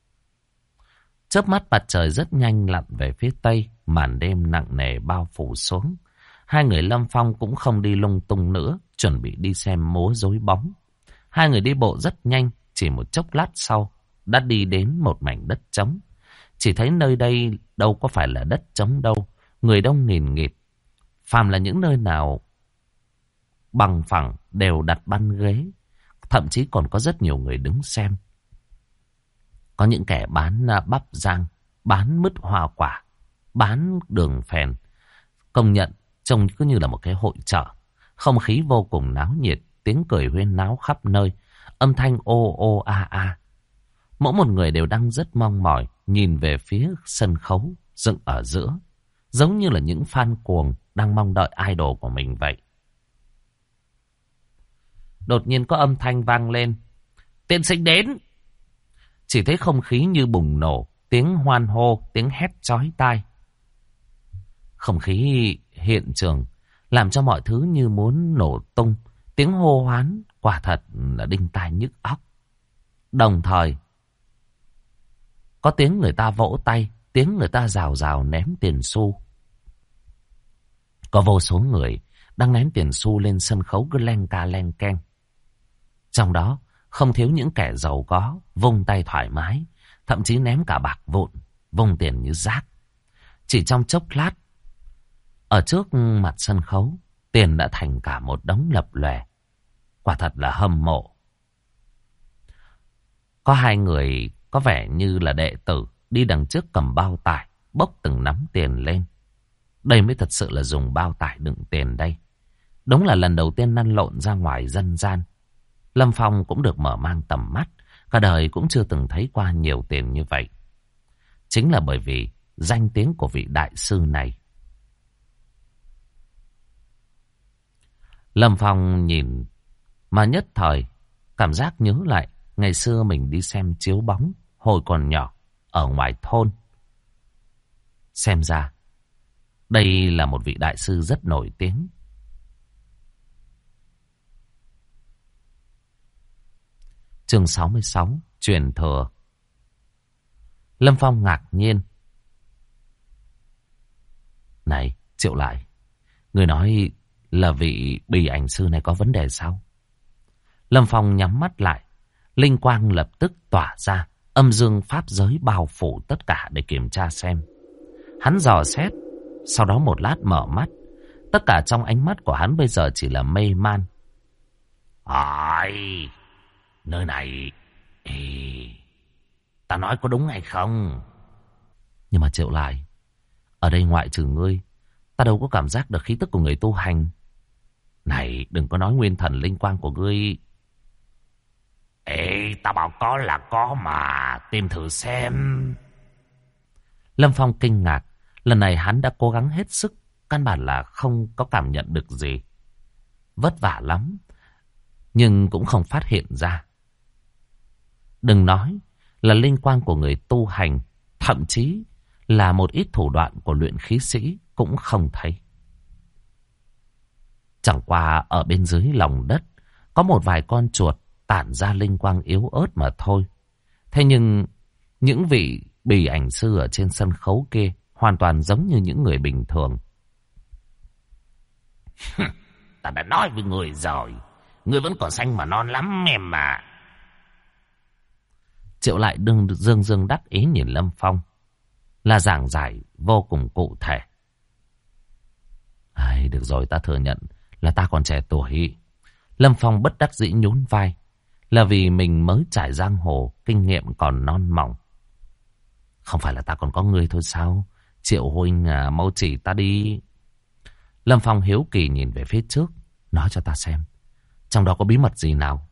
Chớp mắt mặt trời rất nhanh lặn về phía tây, màn đêm nặng nề bao phủ xuống. Hai người Lâm Phong cũng không đi lung tung nữa, chuẩn bị đi xem múa rối bóng. Hai người đi bộ rất nhanh, chỉ một chốc lát sau đã đi đến một mảnh đất trống. Chỉ thấy nơi đây đâu có phải là đất trống đâu, người đông nghìn nghịt. Phàm là những nơi nào bằng phẳng đều đặt băng ghế, thậm chí còn có rất nhiều người đứng xem. Có những kẻ bán bắp rang, bán mứt hoa quả, bán đường phèn. Công nhận trông cứ như là một cái hội chợ. Không khí vô cùng náo nhiệt, tiếng cười huyên náo khắp nơi, âm thanh ô ô a a. Mỗi một người đều đang rất mong mỏi nhìn về phía sân khấu dựng ở giữa, giống như là những fan cuồng đang mong đợi idol của mình vậy. Đột nhiên có âm thanh vang lên. Tiên sinh đến! Chỉ thấy không khí như bùng nổ, tiếng hoan hô, tiếng hét chói tai. Không khí hiện trường làm cho mọi thứ như muốn nổ tung. Tiếng hô hoán quả thật là đinh tai nhức óc. Đồng thời có tiếng người ta vỗ tay, tiếng người ta rào rào ném tiền xu. Có vô số người đang ném tiền xu lên sân khấu cứ len ca len keng. Trong đó không thiếu những kẻ giàu có, vung tay thoải mái, thậm chí ném cả bạc vụn, vung tiền như rác. Chỉ trong chốc lát, ở trước mặt sân khấu, tiền đã thành cả một đống lập lòe. Quả thật là hâm mộ. Có hai người có vẻ như là đệ tử đi đằng trước cầm bao tải, bốc từng nắm tiền lên. Đây mới thật sự là dùng bao tải đựng tiền đây. Đúng là lần đầu tiên lăn lộn ra ngoài dân gian. Lâm Phong cũng được mở mang tầm mắt, cả đời cũng chưa từng thấy qua nhiều tiền như vậy. Chính là bởi vì danh tiếng của vị đại sư này. Lâm Phong nhìn mà nhất thời cảm giác nhớ lại ngày xưa mình đi xem chiếu bóng hồi còn nhỏ ở ngoài thôn. Xem ra đây là một vị đại sư rất nổi tiếng. Chương 66, truyền thừa. Lâm Phong ngạc nhiên. Này, Triệu Lại, người nói là vị bì ảnh sư này có vấn đề sao? Lâm Phong nhắm mắt lại, linh quang lập tức tỏa ra, âm dương pháp giới bao phủ tất cả để kiểm tra xem. Hắn dò xét, sau đó một lát mở mắt. Tất cả trong ánh mắt của hắn bây giờ chỉ là mê man. Nơi này, ta nói có đúng hay không? Nhưng mà Triệu Lại, ở đây ngoại trừ ngươi, ta đâu có cảm giác được khí tức của người tu hành. Này, đừng có nói nguyên thần linh quang của ngươi. Ta bảo có là có mà, tìm thử xem. Lâm Phong kinh ngạc, lần này hắn đã cố gắng hết sức, căn bản là không có cảm nhận được gì. Vất vả lắm, nhưng cũng không phát hiện ra. Đừng nói là linh quang của người tu hành, thậm chí là một ít thủ đoạn của luyện khí sĩ cũng không thấy. Chẳng qua ở bên dưới lòng đất có một vài con chuột tản ra linh quang yếu ớt mà thôi. Thế nhưng những vị bì ảnh sư ở trên sân khấu kia hoàn toàn giống như những người bình thường. Ta đã nói với người rồi, người vẫn còn xanh mà non lắm em mà. Triệu Lại dương dương đắc ý nhìn Lâm Phong, là giảng giải vô cùng cụ thể. Được rồi, ta thừa nhận là ta còn trẻ tuổi. Lâm Phong bất đắc dĩ nhún vai, là vì mình mới trải giang hồ, kinh nghiệm còn non mỏng. Không phải là ta còn có người thôi sao? Triệu huynh à, mau chỉ ta đi. Lâm Phong hiếu kỳ nhìn về phía trước, nói cho ta xem, trong đó có bí mật gì nào?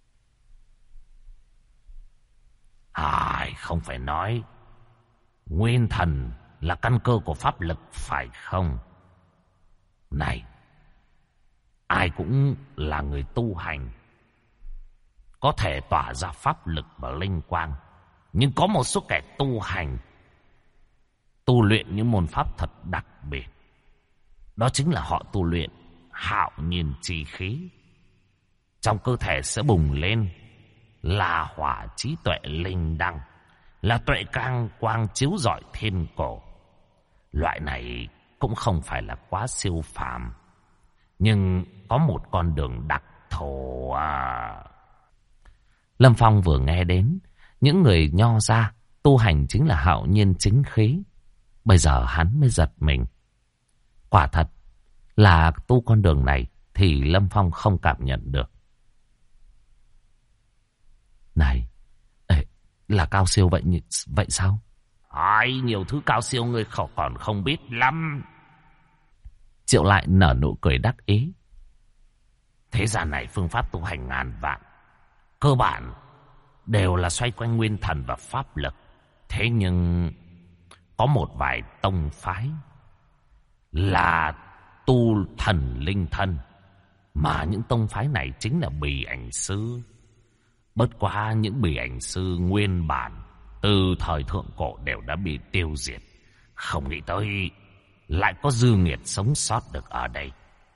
Không phải nói nguyên thần là căn cơ của pháp lực phải không? Này, ai cũng là người tu hành, có thể tỏa ra pháp lực và linh quang. Nhưng có một số kẻ tu hành, tu luyện những môn pháp thật đặc biệt. Đó chính là họ tu luyện hạo nhiên chi khí. Trong cơ thể sẽ bùng lên là hỏa trí tuệ linh đăng, là tuệ quang chiếu rọi thiên cổ. Loại này cũng không phải là quá siêu phàm, nhưng có một con đường đặc thù à. Lâm Phong vừa nghe đến những người nho ra tu hành chính là hạo nhiên chính khí, bây giờ hắn mới giật mình. Quả thật là tu con đường này thì Lâm Phong không cảm nhận được. Này, là cao siêu vậy sao? Nhiều thứ cao siêu ngươi còn không biết lắm. Triệu Lại nở nụ cười đắc ý. Thế gian này phương pháp tu hành ngàn vạn, cơ bản đều là xoay quanh nguyên thần và pháp lực. Thế nhưng có một vài tông phái là tu thần linh thân, mà những tông phái này chính là bì ảnh sư. Bất quá những bì ảnh sư nguyên bản từ thời thượng cổ đều đã bị tiêu diệt. Không nghĩ tới lại có dư nghiệt sống sót được ở đây.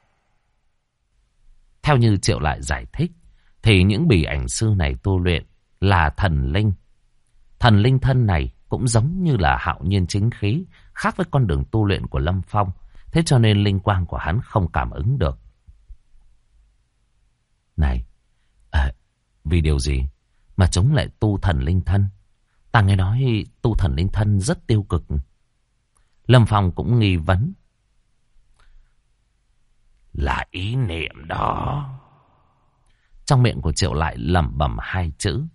Theo như Triệu Lại giải thích, thì những bì ảnh sư này tu luyện là thần linh. Thần linh thân này cũng giống như là hạo nhiên chính khí, khác với con đường tu luyện của Lâm Phong. Thế cho nên linh quang của hắn không cảm ứng được. Này, vì điều gì mà chúng lại tu thần linh thân? Ta nghe nói tu thần linh thân rất tiêu cực. Lâm Phong cũng nghi vấn. Là ý niệm đó. Trong miệng của Triệu Lại lẩm bẩm hai chữ.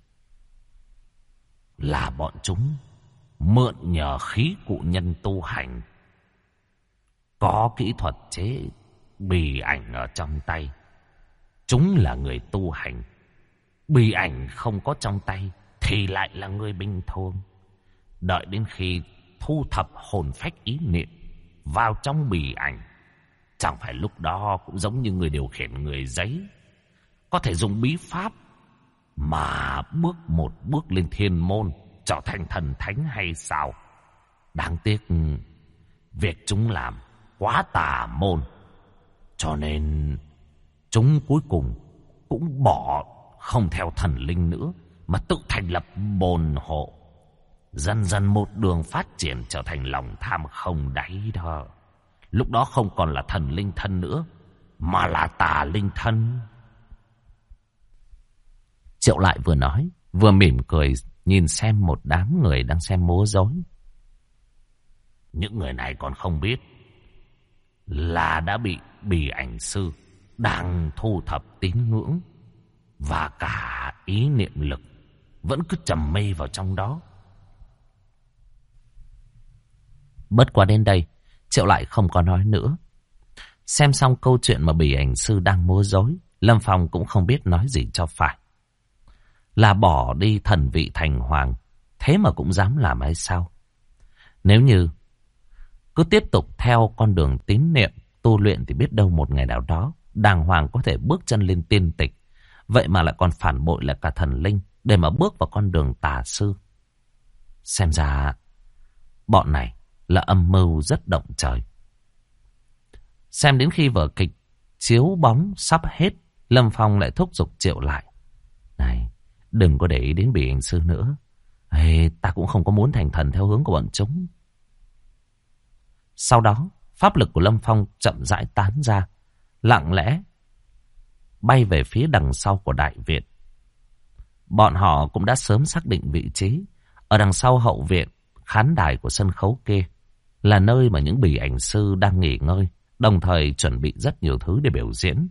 Là bọn chúng mượn nhờ khí cụ nhân tu hành, có kỹ thuật chế bì ảnh ở trong tay. Chúng là người tu hành, bì ảnh không có trong tay thì lại là người bình thường. Đợi đến khi thu thập hồn phách ý niệm vào trong bì ảnh, chẳng phải lúc đó cũng giống như người điều khiển người giấy, có thể dùng bí pháp mà bước một bước lên thiên môn, trở thành thần thánh hay sao? Đáng tiếc việc chúng làm quá tà môn, cho nên chúng cuối cùng cũng bỏ không theo thần linh nữa, mà tự thành lập bồn hộ. Dần dần một đường phát triển trở thành lòng tham không đáy đó. Lúc đó không còn là thần linh thân nữa, mà là tà linh thân. Triệu Lại vừa nói vừa mỉm cười nhìn xem một đám người đang xem múa rối. Những người này còn không biết là đã bị bì ảnh sư đang thu thập tín ngưỡng và cả ý niệm lực, vẫn cứ trầm mê vào trong đó. Bất quá đến đây, Triệu Lại không có nói nữa. Xem xong câu chuyện mà bì ảnh sư đang múa rối, Lâm Phong cũng không biết nói gì cho phải. Là bỏ đi thần vị thành hoàng, thế mà cũng dám làm hay sao? Nếu như cứ tiếp tục theo con đường tín niệm tu luyện thì biết đâu một ngày nào đó đàng hoàng có thể bước chân lên tiên tịch. Vậy mà lại còn phản bội là cả thần linh để mà bước vào con đường tà sư. Xem ra bọn này là âm mưu rất động trời. Xem đến khi vở kịch chiếu bóng sắp hết, Lâm Phong lại thúc giục Triệu Lại. Này, đừng có để ý đến bì ảnh sư nữa. Ta cũng không có muốn thành thần theo hướng của bọn chúng. Sau đó, pháp lực của Lâm Phong chậm rãi tán ra, lặng lẽ bay về phía đằng sau của đại viện. Bọn họ cũng đã sớm xác định vị trí. Ở đằng sau hậu viện, khán đài của sân khấu kia là nơi mà những bỉ ảnh sư đang nghỉ ngơi, đồng thời chuẩn bị rất nhiều thứ để biểu diễn.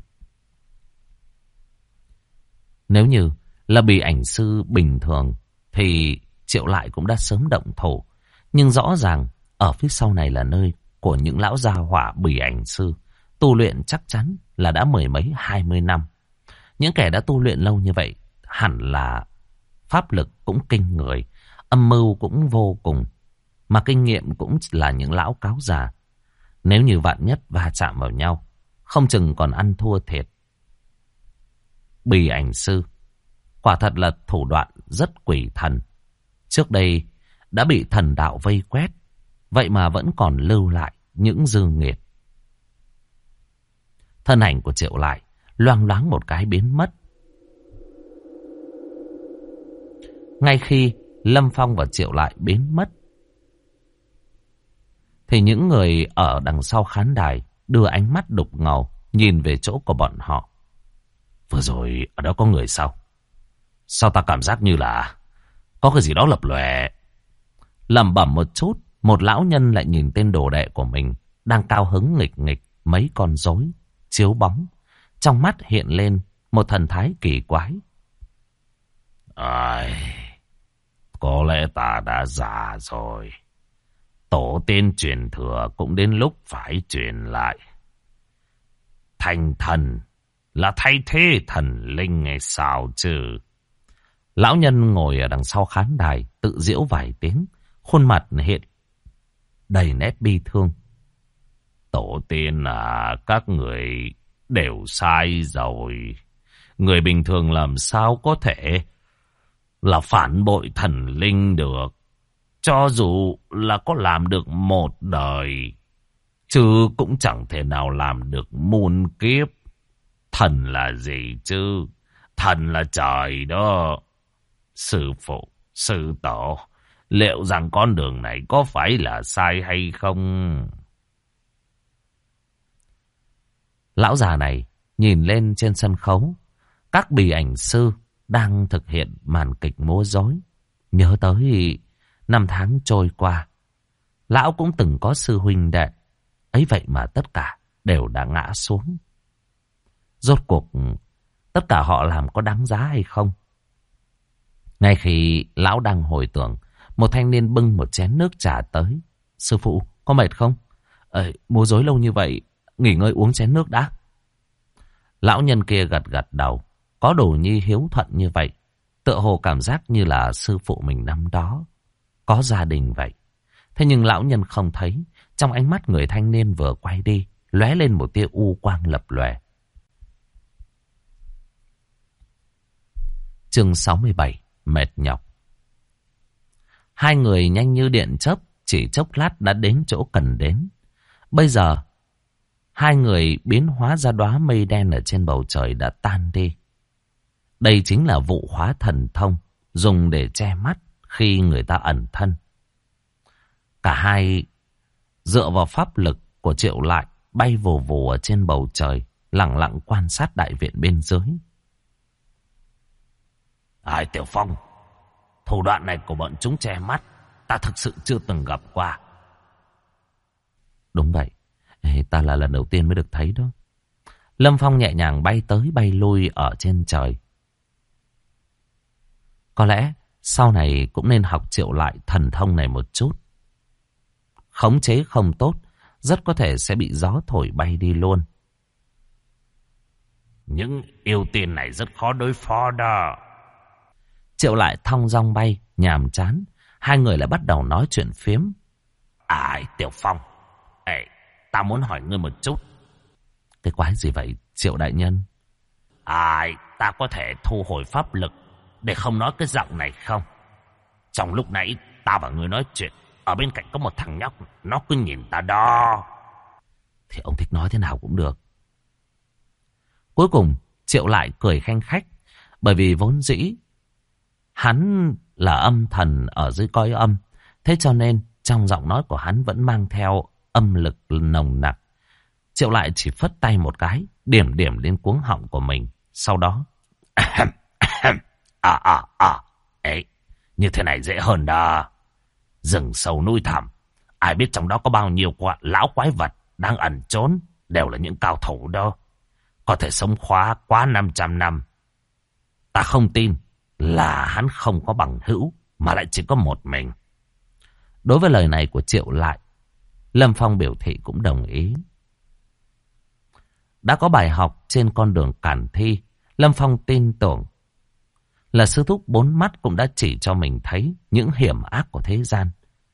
Nếu như là bỉ ảnh sư bình thường thì Triệu Lại cũng đã sớm động thủ. Nhưng rõ ràng ở phía sau này là nơi của những lão gia hỏa bỉ ảnh sư. Tu luyện chắc chắn là đã mười mấy 20 năm. Những kẻ đã tu luyện lâu như vậy hẳn là pháp lực cũng kinh người, âm mưu cũng vô cùng, mà kinh nghiệm cũng là những lão cáo già. Nếu như vạn nhất va chạm vào nhau, không chừng còn ăn thua thiệt. Bỉ ảnh sư quả thật là thủ đoạn rất quỷ thần. Trước đây đã bị thần đạo vây quét, vậy mà vẫn còn lưu lại những dư nghiệt. Thân ảnh của Triệu Lại loang loáng một cái biến mất. Ngay khi Lâm Phong và Triệu Lại biến mất, thì những người ở đằng sau khán đài đưa ánh mắt đục ngầu nhìn về chỗ của bọn họ. Vừa rồi ở đó có người sao? Sao ta cảm giác như là có cái gì đó lập lòe. Lẩm bẩm một chút, một lão nhân lại nhìn tên đồ đệ của mình đang cao hứng nghịch nghịch mấy con rối chiếu bóng, trong mắt hiện lên một thần thái kỳ quái. Có lẽ ta đã già rồi. Tổ tiên truyền thừa cũng đến lúc phải truyền lại. Thành thần là thay thế thần linh hay sao chứ? Lão nhân ngồi ở đằng sau khán đài tự giễu vài tiếng, khuôn mặt hiện đầy nét bi thương. Tổ tiên à, các người đều sai rồi. Người bình thường làm sao có thể là phản bội thần linh được. Cho dù là có làm được một đời, chứ cũng chẳng thể nào làm được muôn kiếp. Thần là gì chứ? Thần là trời đó. Sư phụ, sư tổ, liệu rằng con đường này có phải là sai hay không? Lão già này nhìn lên trên sân khấu, các bì ảnh sư đang thực hiện màn kịch múa rối. Nhớ tới năm tháng trôi qua, lão cũng từng có sư huynh đệ, ấy vậy mà tất cả đều đã ngã xuống. Rốt cuộc tất cả họ làm có đáng giá hay không? Ngay khi lão đang hồi tưởng, một thanh niên bưng một chén nước trà tới. Sư phụ, có mệt không? Múa rối lâu như vậy, nghỉ ngơi uống chén nước đã. Lão nhân kia gật gật đầu. Có đồ nhi hiếu thuận như vậy, tựa hồ cảm giác như là sư phụ mình năm đó có gia đình vậy. Thế nhưng lão nhân không thấy, trong ánh mắt người thanh niên vừa quay đi lóe lên một tia u quang lập lòe. Chương 67, mệt nhọc. Hai người nhanh như điện chớp, chỉ chốc lát đã đến chỗ cần đến. Bây giờ hai người biến hóa ra đóa mây đen ở trên bầu trời đã tan đi. Đây chính là vụ hóa thần thông, dùng để che mắt khi người ta ẩn thân. Cả hai dựa vào pháp lực của Triệu Lại bay vù vù ở trên bầu trời, lặng lặng quan sát đại viện bên dưới. Tiểu Phong, thủ đoạn này của bọn chúng che mắt, ta thực sự chưa từng gặp qua. Đúng vậy, ta là lần đầu tiên mới được thấy đó. Lâm Phong nhẹ nhàng bay tới bay lui ở trên trời. Có lẽ sau này cũng nên học Triệu Lại thần thông này một chút. Khống chế không tốt, rất có thể sẽ bị gió thổi bay đi luôn. Những yêu tiên này rất khó đối phó đó. Triệu Lại thong dong bay, nhàm chán. Hai người lại bắt đầu nói chuyện phiếm. Tiểu Phong, ta muốn hỏi ngươi một chút. Cái quái gì vậy, Triệu đại nhân? Ta có thể thu hồi pháp lực để không nói cái giọng này không? Trong lúc nãy ta và ngươi nói chuyện, ở bên cạnh có một thằng nhóc, nó cứ nhìn ta đó. Thì ông thích nói thế nào cũng được. Cuối cùng Triệu Lại cười khanh khách, bởi vì vốn dĩ hắn là âm thần ở dưới cõi âm. Thế cho nên trong giọng nói của hắn vẫn mang theo âm lực nồng nặc. Triệu Lại chỉ phất tay một cái, điểm điểm lên cuống họng của mình. Sau đó... Ấy, như thế này dễ hơn đó. Rừng sâu núi thẳm, ai biết trong đó có bao nhiêu lão quái vật đang ẩn trốn, đều là những cao thủ đó. Có thể sống quá 500 năm. Ta không tin là hắn không có bằng hữu, mà lại chỉ có một mình. Đối với lời này của Triệu Lại, Lâm Phong biểu thị cũng đồng ý. Đã có bài học trên con đường cản thi, Lâm Phong tin tưởng là sư thúc bốn mắt cũng đã chỉ cho mình thấy những hiểm ác của thế gian.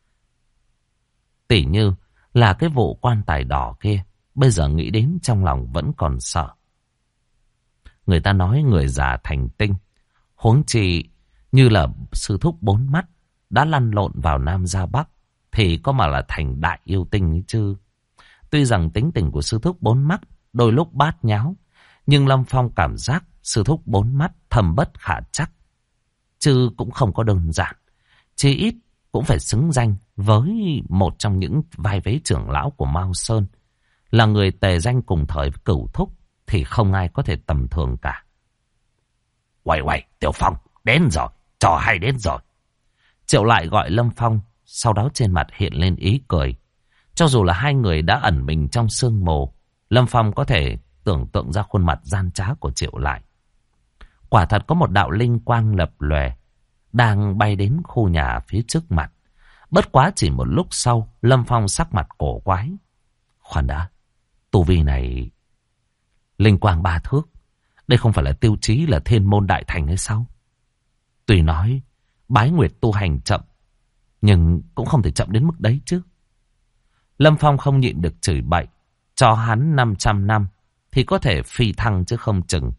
Tỉ như là cái vụ quan tài đỏ kia, bây giờ nghĩ đến trong lòng vẫn còn sợ. Người ta nói người già thành tinh, huống chi như là sư thúc bốn mắt đã lăn lộn vào Nam ra Bắc, thì có mà là thành đại yêu tinh ấy chứ. Tuy rằng tính tình của sư thúc bốn mắt đôi lúc bát nháo, nhưng Lâm Phong cảm giác sư thúc bốn mắt thầm bất khả trắc, chứ cũng không có đơn giản. Chỉ ít cũng phải xứng danh với một trong những vai vế trưởng lão của Mao Sơn, là người tề danh cùng thời với Cửu Thúc, thì không ai có thể tầm thường cả. Uầy, Tiểu Phong, đến rồi, trò hay đến rồi. Triệu Lại gọi Lâm Phong, sau đó trên mặt hiện lên ý cười. Cho dù là hai người đã ẩn mình trong sương mù, Lâm Phong có thể tưởng tượng ra khuôn mặt gian trá của Triệu Lại. Quả thật có một đạo linh quang lập lòe đang bay đến khu nhà phía trước mặt. Bất quá chỉ một lúc sau, Lâm Phong sắc mặt cổ quái. Khoan đã, tu vi này linh quang 3 thước, đây không phải là tiêu chí là thiên môn đại thành hay sao? Tuy nói Bái Nguyệt tu hành chậm, nhưng cũng không thể chậm đến mức đấy chứ. Lâm Phong không nhịn được chửi bậy. Cho hắn 500 năm thì có thể phi thăng chứ không chừng.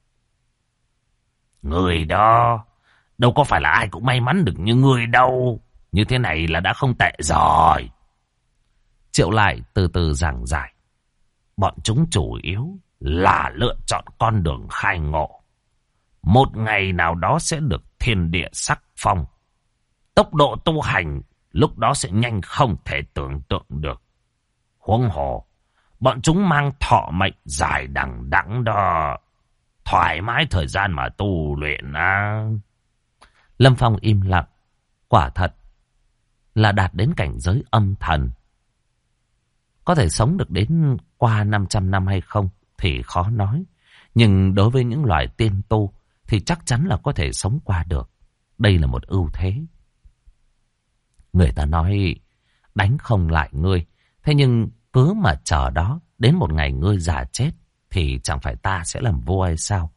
Người đó đâu có phải là ai cũng may mắn được như người đâu. Như thế này là đã không tệ rồi. Triệu Lại từ từ giảng giải. Bọn chúng chủ yếu là lựa chọn con đường khai ngộ. Một ngày nào đó sẽ được thiên địa sắc phong. Tốc độ tu hành lúc đó sẽ nhanh không thể tưởng tượng được. Huống hồ, bọn chúng mang thọ mệnh dài đằng đẵng đó. Thoải mái thời gian mà tu luyện à. Lâm Phong im lặng. Quả thật là đạt đến cảnh giới âm thần. Có thể sống được đến qua 500 năm hay không thì khó nói. Nhưng đối với những loài tiên tu thì chắc chắn là có thể sống qua được. Đây là một ưu thế. Người ta nói đánh không lại ngươi. Thế nhưng cứ mà chờ đó, đến một ngày ngươi già chết thì chẳng phải ta sẽ làm vua hay sao?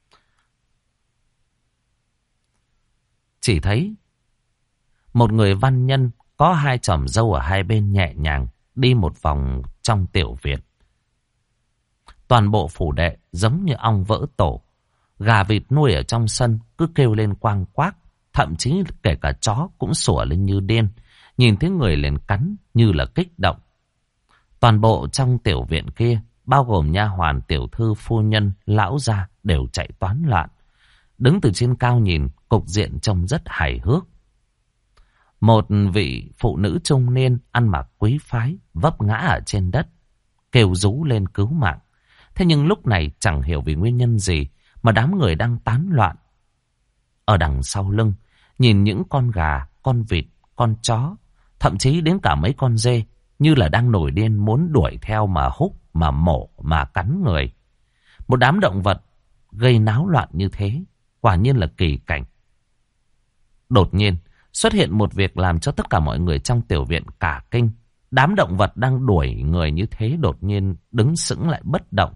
Chỉ thấy một người văn nhân có hai chòm râu ở hai bên nhẹ nhàng đi một vòng trong tiểu viện. Toàn bộ phủ đệ giống như ong vỡ tổ. Gà vịt nuôi ở trong sân cứ kêu lên quang quác. Thậm chí kể cả chó cũng sủa lên như điên. Nhìn thấy người liền cắn như là kích động. Toàn bộ trong tiểu viện kia, bao gồm nha hoàn, tiểu thư, phu nhân, lão gia đều chạy toán loạn. Đứng từ trên cao nhìn, cục diện trông rất hài hước. Một vị phụ nữ trung niên ăn mặc quý phái vấp ngã ở trên đất, kêu rú lên cứu mạng. Thế nhưng lúc này chẳng hiểu vì nguyên nhân gì mà đám người đang tán loạn. Ở đằng sau lưng, nhìn những con gà, con vịt, con chó, thậm chí đến cả mấy con dê, như là đang nổi điên muốn đuổi theo mà húc, mà mổ, mà cắn người. Một đám động vật gây náo loạn như thế, quả nhiên là kỳ cảnh. Đột nhiên, xuất hiện một việc làm cho tất cả mọi người trong tiểu viện cả kinh. Đám động vật đang đuổi người như thế đột nhiên đứng sững lại bất động.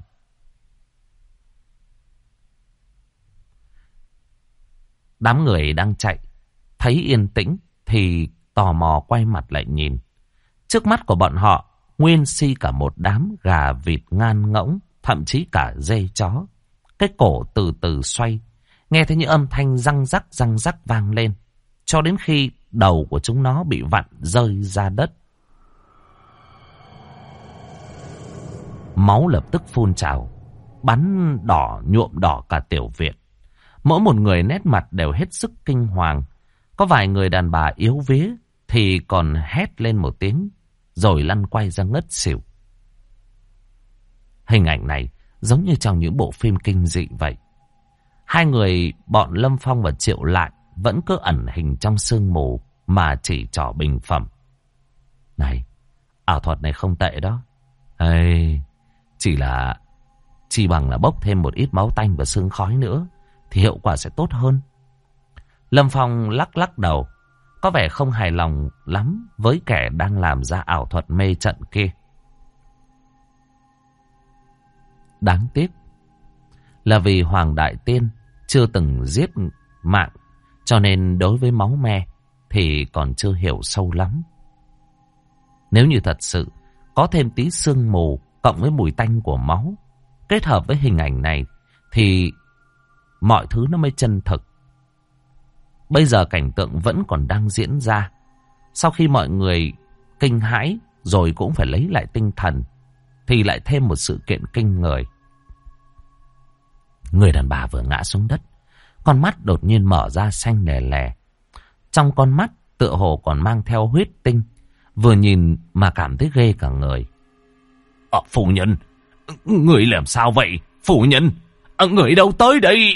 Đám người đang chạy, thấy yên tĩnh thì tò mò quay mặt lại nhìn. Trước mắt của bọn họ nguyên si cả một đám gà vịt ngan ngỗng, thậm chí cả dê chó. Cái cổ từ từ xoay, nghe thấy những âm thanh răng rắc vang lên, cho đến khi đầu của chúng nó bị vặn rơi ra đất. Máu lập tức phun trào, bắn đỏ nhuộm đỏ cả tiểu viện. Mỗi một người nét mặt đều hết sức kinh hoàng. Có vài người đàn bà yếu vía thì còn hét lên một tiếng rồi lăn quay ra ngất xỉu. Hình ảnh này giống như trong những bộ phim kinh dị vậy. Hai người bọn Lâm Phong và Triệu Lại vẫn cứ ẩn hình trong sương mù mà chỉ trỏ bình phẩm. Này, ảo thuật này không tệ đó. Ê, chỉ bằng là bốc thêm một ít máu tanh và sương khói nữa thì hiệu quả sẽ tốt hơn. Lâm Phong lắc lắc đầu, có vẻ không hài lòng lắm với kẻ đang làm ra ảo thuật mê trận kia. Đáng tiếc là vì Hoàng Đại Tiên chưa từng giết mạng, cho nên đối với máu me thì còn chưa hiểu sâu lắm. Nếu như thật sự có thêm tí sương mù cộng với mùi tanh của máu kết hợp với hình ảnh này thì mọi thứ nó mới chân thực. Bây giờ cảnh tượng vẫn còn đang diễn ra. Sau khi mọi người kinh hãi rồi cũng phải lấy lại tinh thần thì lại thêm một sự kiện kinh người. Người đàn bà vừa ngã xuống đất, con mắt đột nhiên mở ra xanh lè lè. Trong con mắt tựa hồ còn mang theo huyết tinh, vừa nhìn mà cảm thấy ghê cả người. Phu nhân, người làm sao vậy? Phu nhân, người đâu tới đây?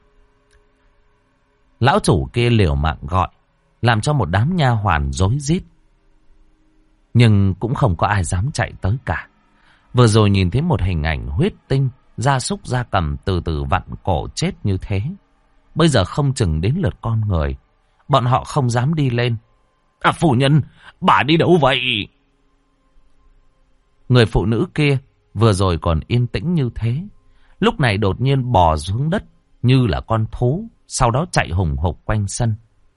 Lão chủ kia liều mạng gọi, làm cho một đám nha hoàn rối rít. Nhưng cũng không có ai dám chạy tới cả. Vừa rồi nhìn thấy một hình ảnh huyết tinh, gia súc gia cầm từ từ vặn cổ chết như thế. Bây giờ không chừng đến lượt con người. Bọn họ không dám đi lên. Phu nhân, bà đi đâu vậy? Người phụ nữ kia vừa rồi còn yên tĩnh như thế, lúc này đột nhiên bò xuống đất như là con thú, sau đó chạy hùng hục quanh sân.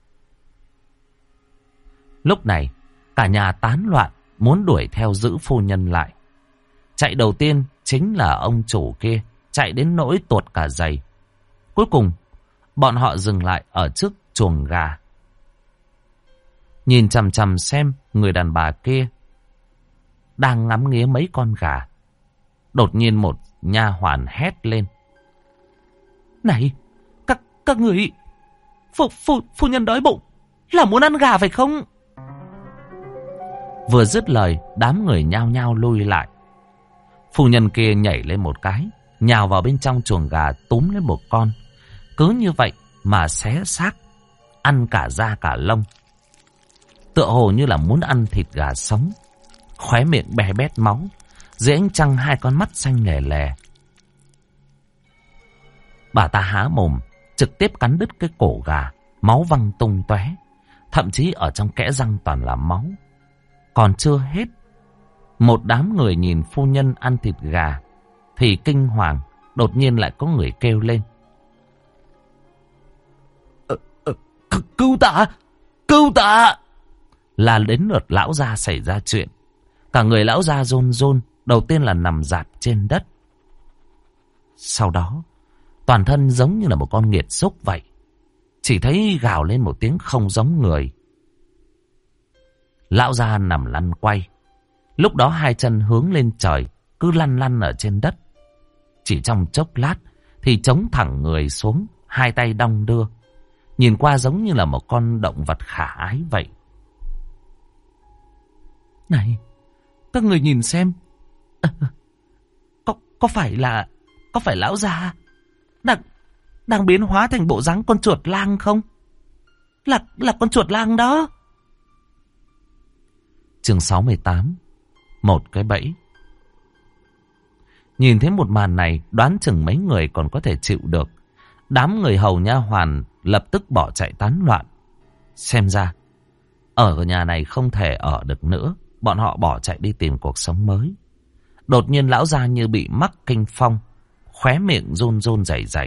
Lúc này cả nhà tán loạn muốn đuổi theo giữ phu nhân lại. Chạy đầu tiên chính là ông chủ kia, chạy đến nỗi tuột cả giày. Cuối cùng bọn họ dừng lại ở trước chuồng gà, nhìn chằm chằm xem người đàn bà kia đang ngắm nghía mấy con gà. Đột nhiên một nha hoàn hét lên: Này, các người, phu nhân đói bụng, là muốn ăn gà phải không? Vừa dứt lời, đám người nhao nhao lui lại. Phu nhân kia nhảy lên một cái, nhào vào bên trong chuồng gà túm lên một con. Cứ như vậy mà xé xác, ăn cả da cả lông. Tựa hồ như là muốn ăn thịt gà sống. Khóe miệng bè bét máu, dưới ánh trăng hai con mắt xanh lè lè. Bà ta há mồm, trực tiếp cắn đứt cái cổ gà, máu văng tung tóe, thậm chí ở trong kẽ răng toàn là máu. Còn chưa hết, một đám người nhìn phu nhân ăn thịt gà thì kinh hoàng, đột nhiên lại có người kêu lên: Cứu ta! Cứu ta! Là đến lượt lão gia xảy ra chuyện. Cả người lão gia run run, đầu tiên là nằm rạp trên đất. Sau đó, toàn thân giống như là một con nghiệt xúc vậy. Chỉ thấy gào lên một tiếng không giống người. Lão gia nằm lăn quay. Lúc đó hai chân hướng lên trời, cứ lăn lăn ở trên đất. Chỉ trong chốc lát thì chống thẳng người xuống, hai tay đong đưa. Nhìn qua giống như là một con động vật khả ái vậy. Này, các người nhìn xem. Có phải lão già đang biến hóa thành bộ dáng con chuột lang không? Là con chuột lang đó. Chương 68. Một cái bẫy. Nhìn thấy một màn này, đoán chừng mấy người còn có thể chịu được. Đám người hầu nha hoàn lập tức bỏ chạy tán loạn. Xem ra ở nhà này không thể ở được nữa. Bọn họ bỏ chạy đi tìm cuộc sống mới. Đột nhiên lão gia như bị mắc kinh phong, khóe miệng run run rẩy rẩy.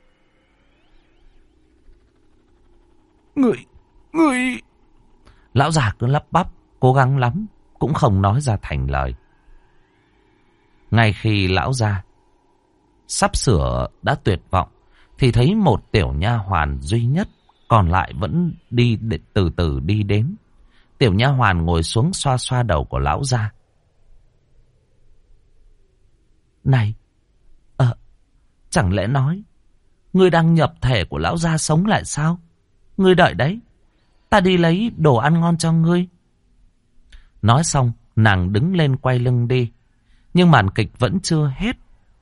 Người... Lão già cứ lắp bắp, cố gắng lắm, cũng không nói ra thành lời. Ngay khi lão già sắp sửa đã tuyệt vọng, thì thấy một tiểu nha hoàn duy nhất còn lại vẫn từ từ đi đến. Tiểu nha hoàn ngồi xuống xoa xoa đầu của lão già. Này, chẳng lẽ nói ngươi đang nhập thể của lão gia sống lại sao? Ngươi đợi đấy, ta đi lấy đồ ăn ngon cho ngươi. Nói xong, nàng đứng lên quay lưng đi. Nhưng màn kịch vẫn chưa hết.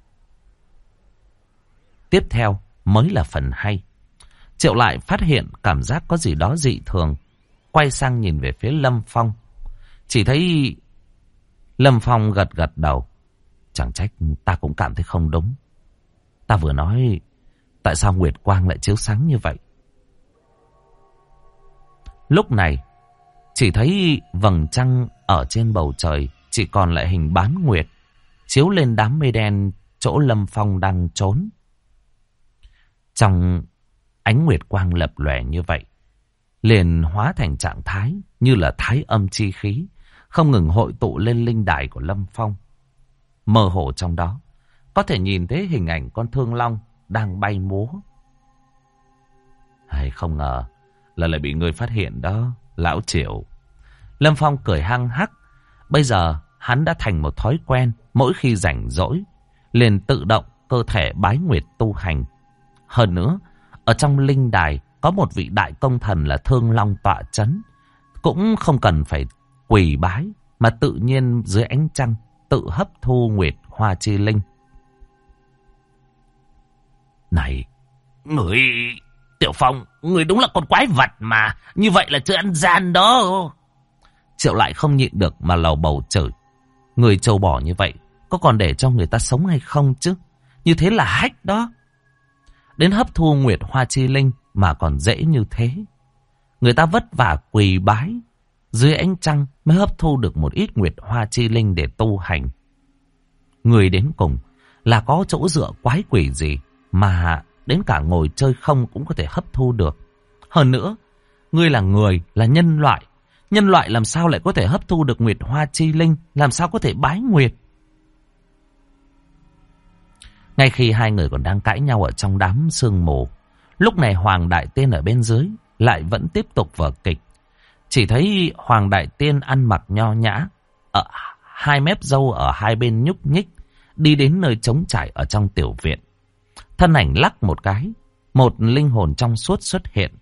Tiếp theo mới là phần hay. Triệu lại phát hiện cảm giác có gì đó dị thường. Quay sang nhìn về phía Lâm Phong. Chỉ thấy Lâm Phong gật gật đầu. Chẳng trách ta cũng cảm thấy không đúng. Ta vừa nói, tại sao nguyệt quang lại chiếu sáng như vậy? Lúc này, chỉ thấy vầng trăng ở trên bầu trời chỉ còn lại hình bán nguyệt, chiếu lên đám mây đen chỗ Lâm Phong đang trốn. Trong ánh nguyệt quang lập lòe như vậy, liền hóa thành trạng thái như là thái âm chi khí, không ngừng hội tụ lên linh đài của Lâm Phong. Mơ hồ trong đó, có thể nhìn thấy hình ảnh con thương long đang bay múa. Hay không ngờ là lại bị người phát hiện đó, lão Triệu. Lâm Phong cười hăng hắc. Bây giờ hắn đã thành một thói quen, mỗi khi rảnh rỗi liền tự động cơ thể bái nguyệt tu hành. Hơn nữa, ở trong linh đài có một vị đại công thần là Thương Long tọa chấn, cũng không cần phải quỳ bái, mà tự nhiên dưới ánh trăng tự hấp thu nguyệt hoa chi linh. Này, người Tiểu Phong, người đúng là con quái vật mà, như vậy là chưa ăn gian đó. Triệu lại không nhịn được mà lầu bầu chửi. Người trâu bò như vậy, có còn để cho người ta sống hay không chứ? Như thế là hách đó. Đến hấp thu nguyệt hoa chi linh mà còn dễ như thế. Người ta vất vả quỳ bái, dưới ánh trăng mới hấp thu được một ít nguyệt hoa chi linh để tu hành. Người đến cùng là có chỗ dựa quái quỷ gì mà đến cả ngồi chơi không cũng có thể hấp thu được. Hơn nữa, ngươi là người, là nhân loại. Nhân loại làm sao lại có thể hấp thu được nguyệt hoa chi linh, làm sao có thể bái nguyệt? Ngay khi hai người còn đang cãi nhau ở trong đám sương mù, lúc này Hoàng Đại Tiên ở bên dưới lại vẫn tiếp tục vở kịch. Chỉ thấy Hoàng Đại Tiên ăn mặc nho nhã, ở hai mép râu ở hai bên nhúc nhích, đi đến nơi trống trải ở trong tiểu viện. Thân ảnh lắc một cái, một linh hồn trong suốt xuất hiện.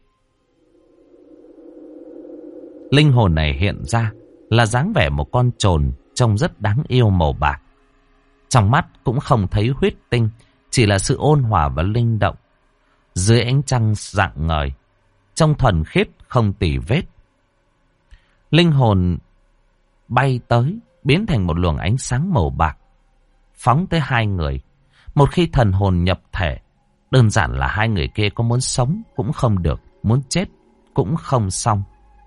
Linh hồn này hiện ra là dáng vẻ một con trồn trông rất đáng yêu màu bạc. Trong mắt cũng không thấy huyết tinh, chỉ là sự ôn hòa và linh động. Dưới ánh trăng rạng ngời, trông thuần khiết không tì vết. Linh hồn bay tới, biến thành một luồng ánh sáng màu bạc, phóng tới hai người. Một khi thần hồn nhập thể, đơn giản là hai người kia có muốn sống cũng không được, muốn chết cũng không xong.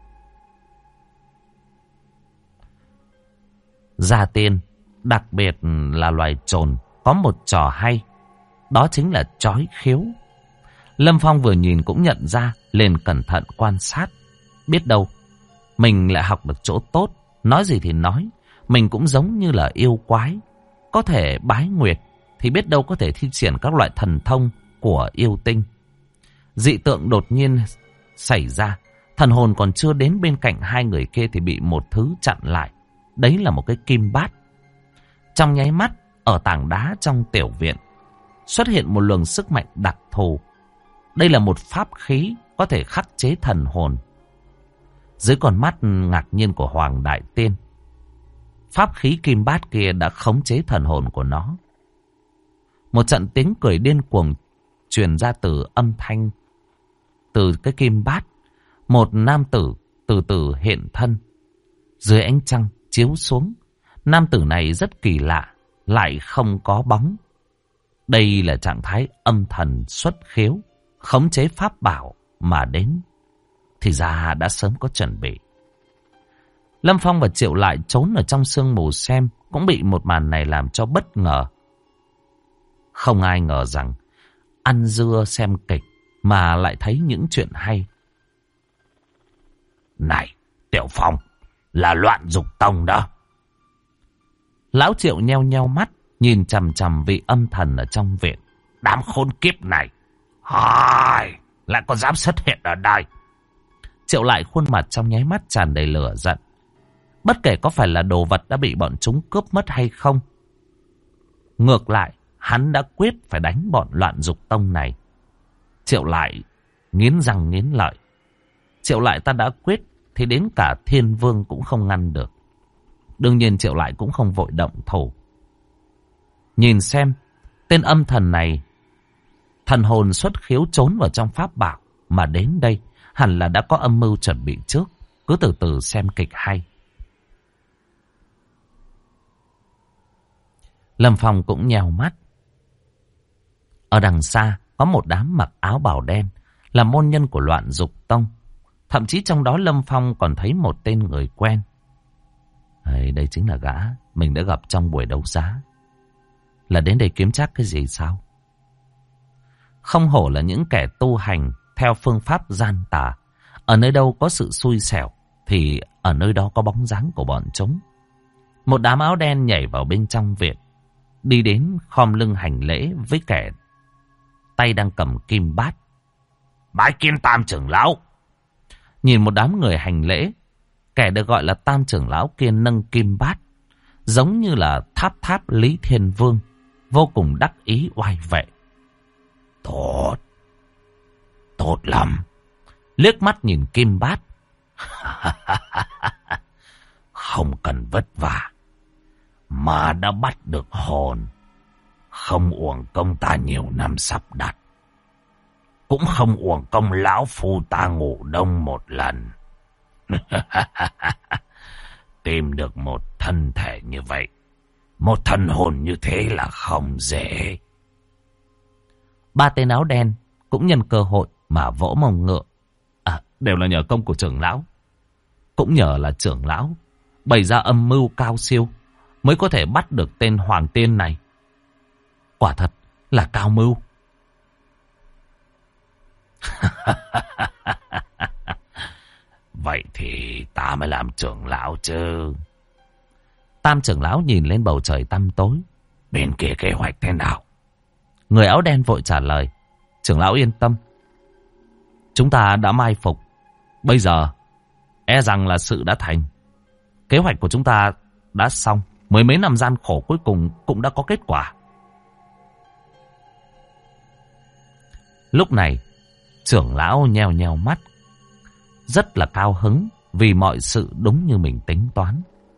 Gia Tiên, đặc biệt là loài trồn, có một trò hay, đó chính là trói khiếu. Lâm Phong vừa nhìn cũng nhận ra, liền cẩn thận quan sát. Biết đâu mình lại học được chỗ tốt, nói gì thì nói, mình cũng giống như là yêu quái, có thể bái nguyệt, thì biết đâu có thể thi triển các loại thần thông của yêu tinh. Dị tượng đột nhiên xảy ra, thần hồn còn chưa đến bên cạnh hai người kia thì bị một thứ chặn lại. Đấy là một cái kim bát. Trong nháy mắt, ở tảng đá trong tiểu viện xuất hiện một luồng sức mạnh đặc thù. Đây là một pháp khí có thể khắc chế thần hồn. Dưới con mắt ngạc nhiên của Hoàng Đại Tiên, pháp khí kim bát kia đã khống chế thần hồn của nó. Một trận tiếng cười điên cuồng truyền ra từ âm thanh từ cái kim bát. Một nam tử từ từ hiện thân, dưới ánh trăng chiếu xuống. Nam tử này rất kỳ lạ, lại không có bóng. Đây là trạng thái âm thần xuất khiếu, khống chế pháp bảo mà đến. Thì ra đã sớm có chuẩn bị. Lâm Phong và Triệu lại trốn ở trong sương mù xem, cũng bị một màn này làm cho bất ngờ. Không ai ngờ rằng ăn dưa xem kịch mà lại thấy những chuyện hay. Này, Tiểu Phong, là Loạn Dục Tông đó. Lão Triệu nheo nheo mắt, nhìn chằm chằm vị âm thần ở trong viện. Đám khốn kiếp này, lại còn dám xuất hiện ở đây. Triệu lại khuôn mặt trong nháy mắt tràn đầy lửa giận. Bất kể có phải là đồ vật đã bị bọn chúng cướp mất hay không, ngược lại, hắn đã quyết phải đánh bọn Loạn Dục Tông này. Triệu lại nghiến răng nghiến lợi. Triệu Lại ta đã quyết thì đến cả Thiên Vương cũng không ngăn được. Đương nhiên Triệu Lại cũng không vội động thủ. Nhìn xem, tên âm thần này, thần hồn xuất khiếu trốn vào trong pháp bảo mà đến đây, hẳn là đã có âm mưu chuẩn bị trước. Cứ từ từ xem kịch hay. Lâm Phong cũng nhèo mắt. Ở đằng xa có một đám mặc áo bào đen, là môn nhân của Loạn Dục Tông. Thậm chí trong đó Lâm Phong còn thấy một tên người quen. Đây chính là gã mình đã gặp trong buổi đấu giá. Là đến đây kiếm trác cái gì sao? Không hổ là những kẻ tu hành theo phương pháp gian tà. Ở nơi đâu có sự xui xẻo thì ở nơi đó có bóng dáng của bọn chúng. Một đám áo đen nhảy vào bên trong viện, đi đến khom lưng hành lễ với kẻ tay đang cầm kim bát. Bái kiến Tam trưởng lão. Nhìn một đám người hành lễ, kẻ được gọi là Tam trưởng lão kia nâng kim bát, giống như là tháp Lý Thiên Vương, vô cùng đắc ý oai vệ. Tốt, tốt lắm. Liếc mắt nhìn kim bát. Không cần vất vả mà đã bắt được hồn. Không uổng công ta nhiều năm sắp đặt. Cũng không uổng công lão phu ta ngủ đông một lần. Tìm được một thân thể như vậy, một thần hồn như thế là không dễ. Ba tên áo đen cũng nhân cơ hội mà vỗ mông ngựa. Đều là nhờ công của trưởng lão. Cũng nhờ là trưởng lão bày ra âm mưu cao siêu mới có thể bắt được tên Hoàng Tiên này. Quả thật là cao mưu. Vậy thì ta mới làm trưởng lão chứ. Tam trưởng lão nhìn lên bầu trời tăm tối. Bên kia kế hoạch thế nào? Người áo đen vội trả lời. Trưởng lão yên tâm, chúng ta đã mai phục. Bây giờ e rằng là sự đã thành. Kế hoạch của chúng ta đã xong. Mười mấy năm gian khổ cuối cùng cũng đã có kết quả. Lúc này trưởng lão nheo nheo mắt, rất là cao hứng vì mọi sự đúng như mình tính toán.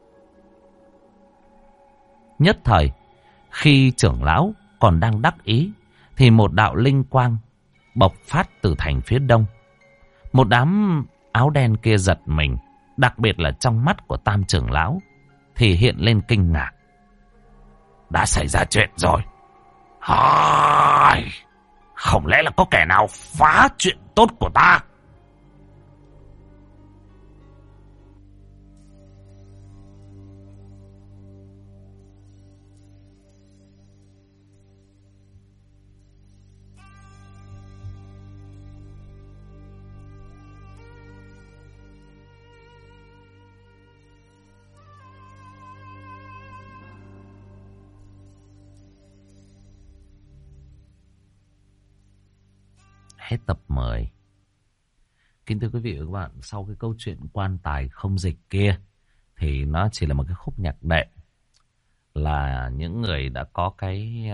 Nhất thời, khi trưởng lão còn đang đắc ý, thì một đạo linh quang bộc phát từ thành phía đông. Một đám áo đen kia giật mình, đặc biệt là trong mắt của Tam trưởng lão thì hiện lên kinh ngạc. Đã xảy ra chuyện rồi. Không lẽ là có kẻ nào phá chuyện tốt của ta? Hết tập 10. Kính thưa quý vị và các bạn, sau cái câu chuyện quan tài không dịch kia thì nó chỉ là một cái khúc nhạc đệm, là những người đã có cái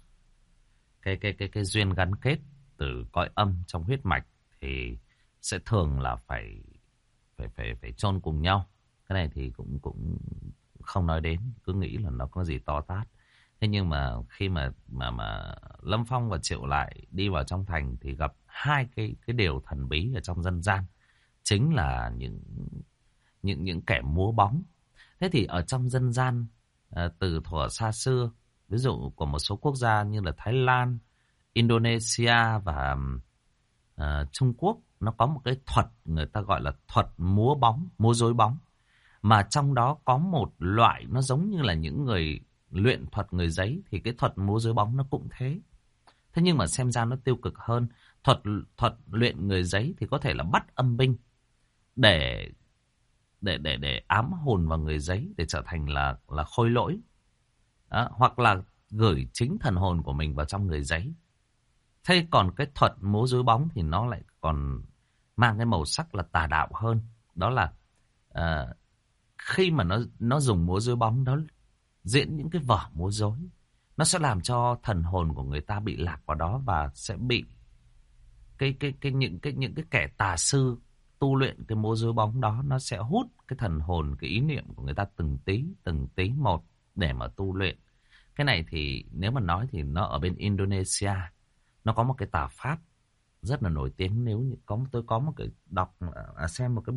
duyên gắn kết từ cõi âm trong huyết mạch thì sẽ thường là phải chôn cùng nhau. Cái này thì cũng không nói đến, cứ nghĩ là nó có gì to tát. Thế nhưng mà khi mà Lâm Phong và Triệu Lại đi vào trong thành thì gặp hai cái điều thần bí ở trong dân gian, chính là những kẻ múa bóng. Thế thì ở trong dân gian từ thuở xa xưa, ví dụ của một số quốc gia như là Thái Lan, Indonesia và Trung Quốc, nó có một cái thuật người ta gọi là thuật múa bóng, múa rối bóng. Mà trong đó có một loại nó giống như là những người luyện thuật người giấy, thì cái thuật múa rối bóng nó cũng thế. Thế nhưng mà xem ra nó tiêu cực hơn. Thuật luyện người giấy thì có thể là bắt âm binh để ám hồn vào người giấy để trở thành là khôi lỗi. Đó, hoặc là gửi chính thần hồn của mình vào trong người giấy. Thế còn cái thuật múa rối bóng thì nó lại còn mang cái màu sắc là tà đạo hơn. Đó là khi mà nó dùng múa rối bóng đó, diễn những cái vở múa rối, nó sẽ làm cho thần hồn của người ta bị lạc vào đó và sẽ bị những cái kẻ tà sư tu luyện cái múa rối bóng đó, nó sẽ hút cái thần hồn, cái ý niệm của người ta từng tí một để mà tu luyện. Cái này thì nếu mà nói thì nó ở bên Indonesia, nó có một cái tà pháp rất là nổi tiếng. Nếu như tôi có một cái xem một cái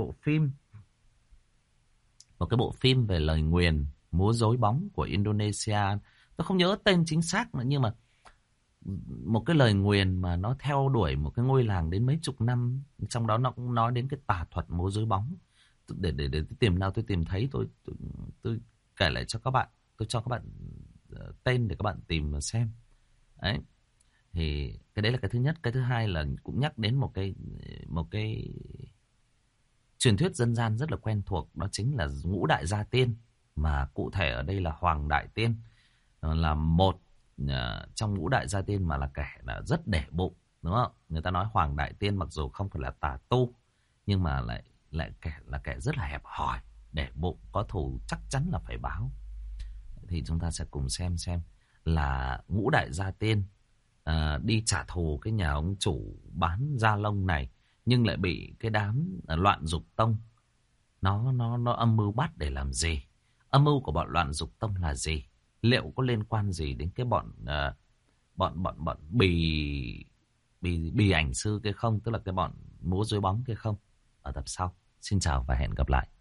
bộ phim về lời nguyền múa rối bóng của Indonesia. Tôi không nhớ tên chính xác nữa, nhưng mà một cái lời nguyền mà nó theo đuổi một cái ngôi làng đến mấy chục năm, trong đó nó cũng nói đến cái tà thuật múa rối bóng. Để tôi tìm nào tôi tìm thấy, tôi kể lại cho các bạn, tôi cho các bạn tên để các bạn tìm mà xem. Đấy, thì cái đấy là cái thứ nhất. Cái thứ hai là cũng nhắc đến một cái truyền thuyết dân gian rất là quen thuộc, đó chính là ngũ đại gia tiên, mà cụ thể ở đây là Hoàng Đại Tiên, là một trong ngũ đại gia tiên mà là kẻ là rất để bụng, đúng không? Người ta nói Hoàng Đại Tiên mặc dù không phải là tà tu, nhưng mà lại kẻ rất là hẹp hòi, để bụng, có thù chắc chắn là phải báo. Thì chúng ta sẽ cùng xem là ngũ đại gia tiên đi trả thù cái nhà ông chủ bán da lông này, nhưng lại bị cái đám loạn dục tông nó âm mưu bắt để làm gì. Âm mưu của bọn loạn dục tông là gì? Liệu có liên quan gì đến cái bọn bì ảnh sư kia không? Tức là cái bọn múa rối bóng kia không? Ở tập sau. Xin chào và hẹn gặp lại.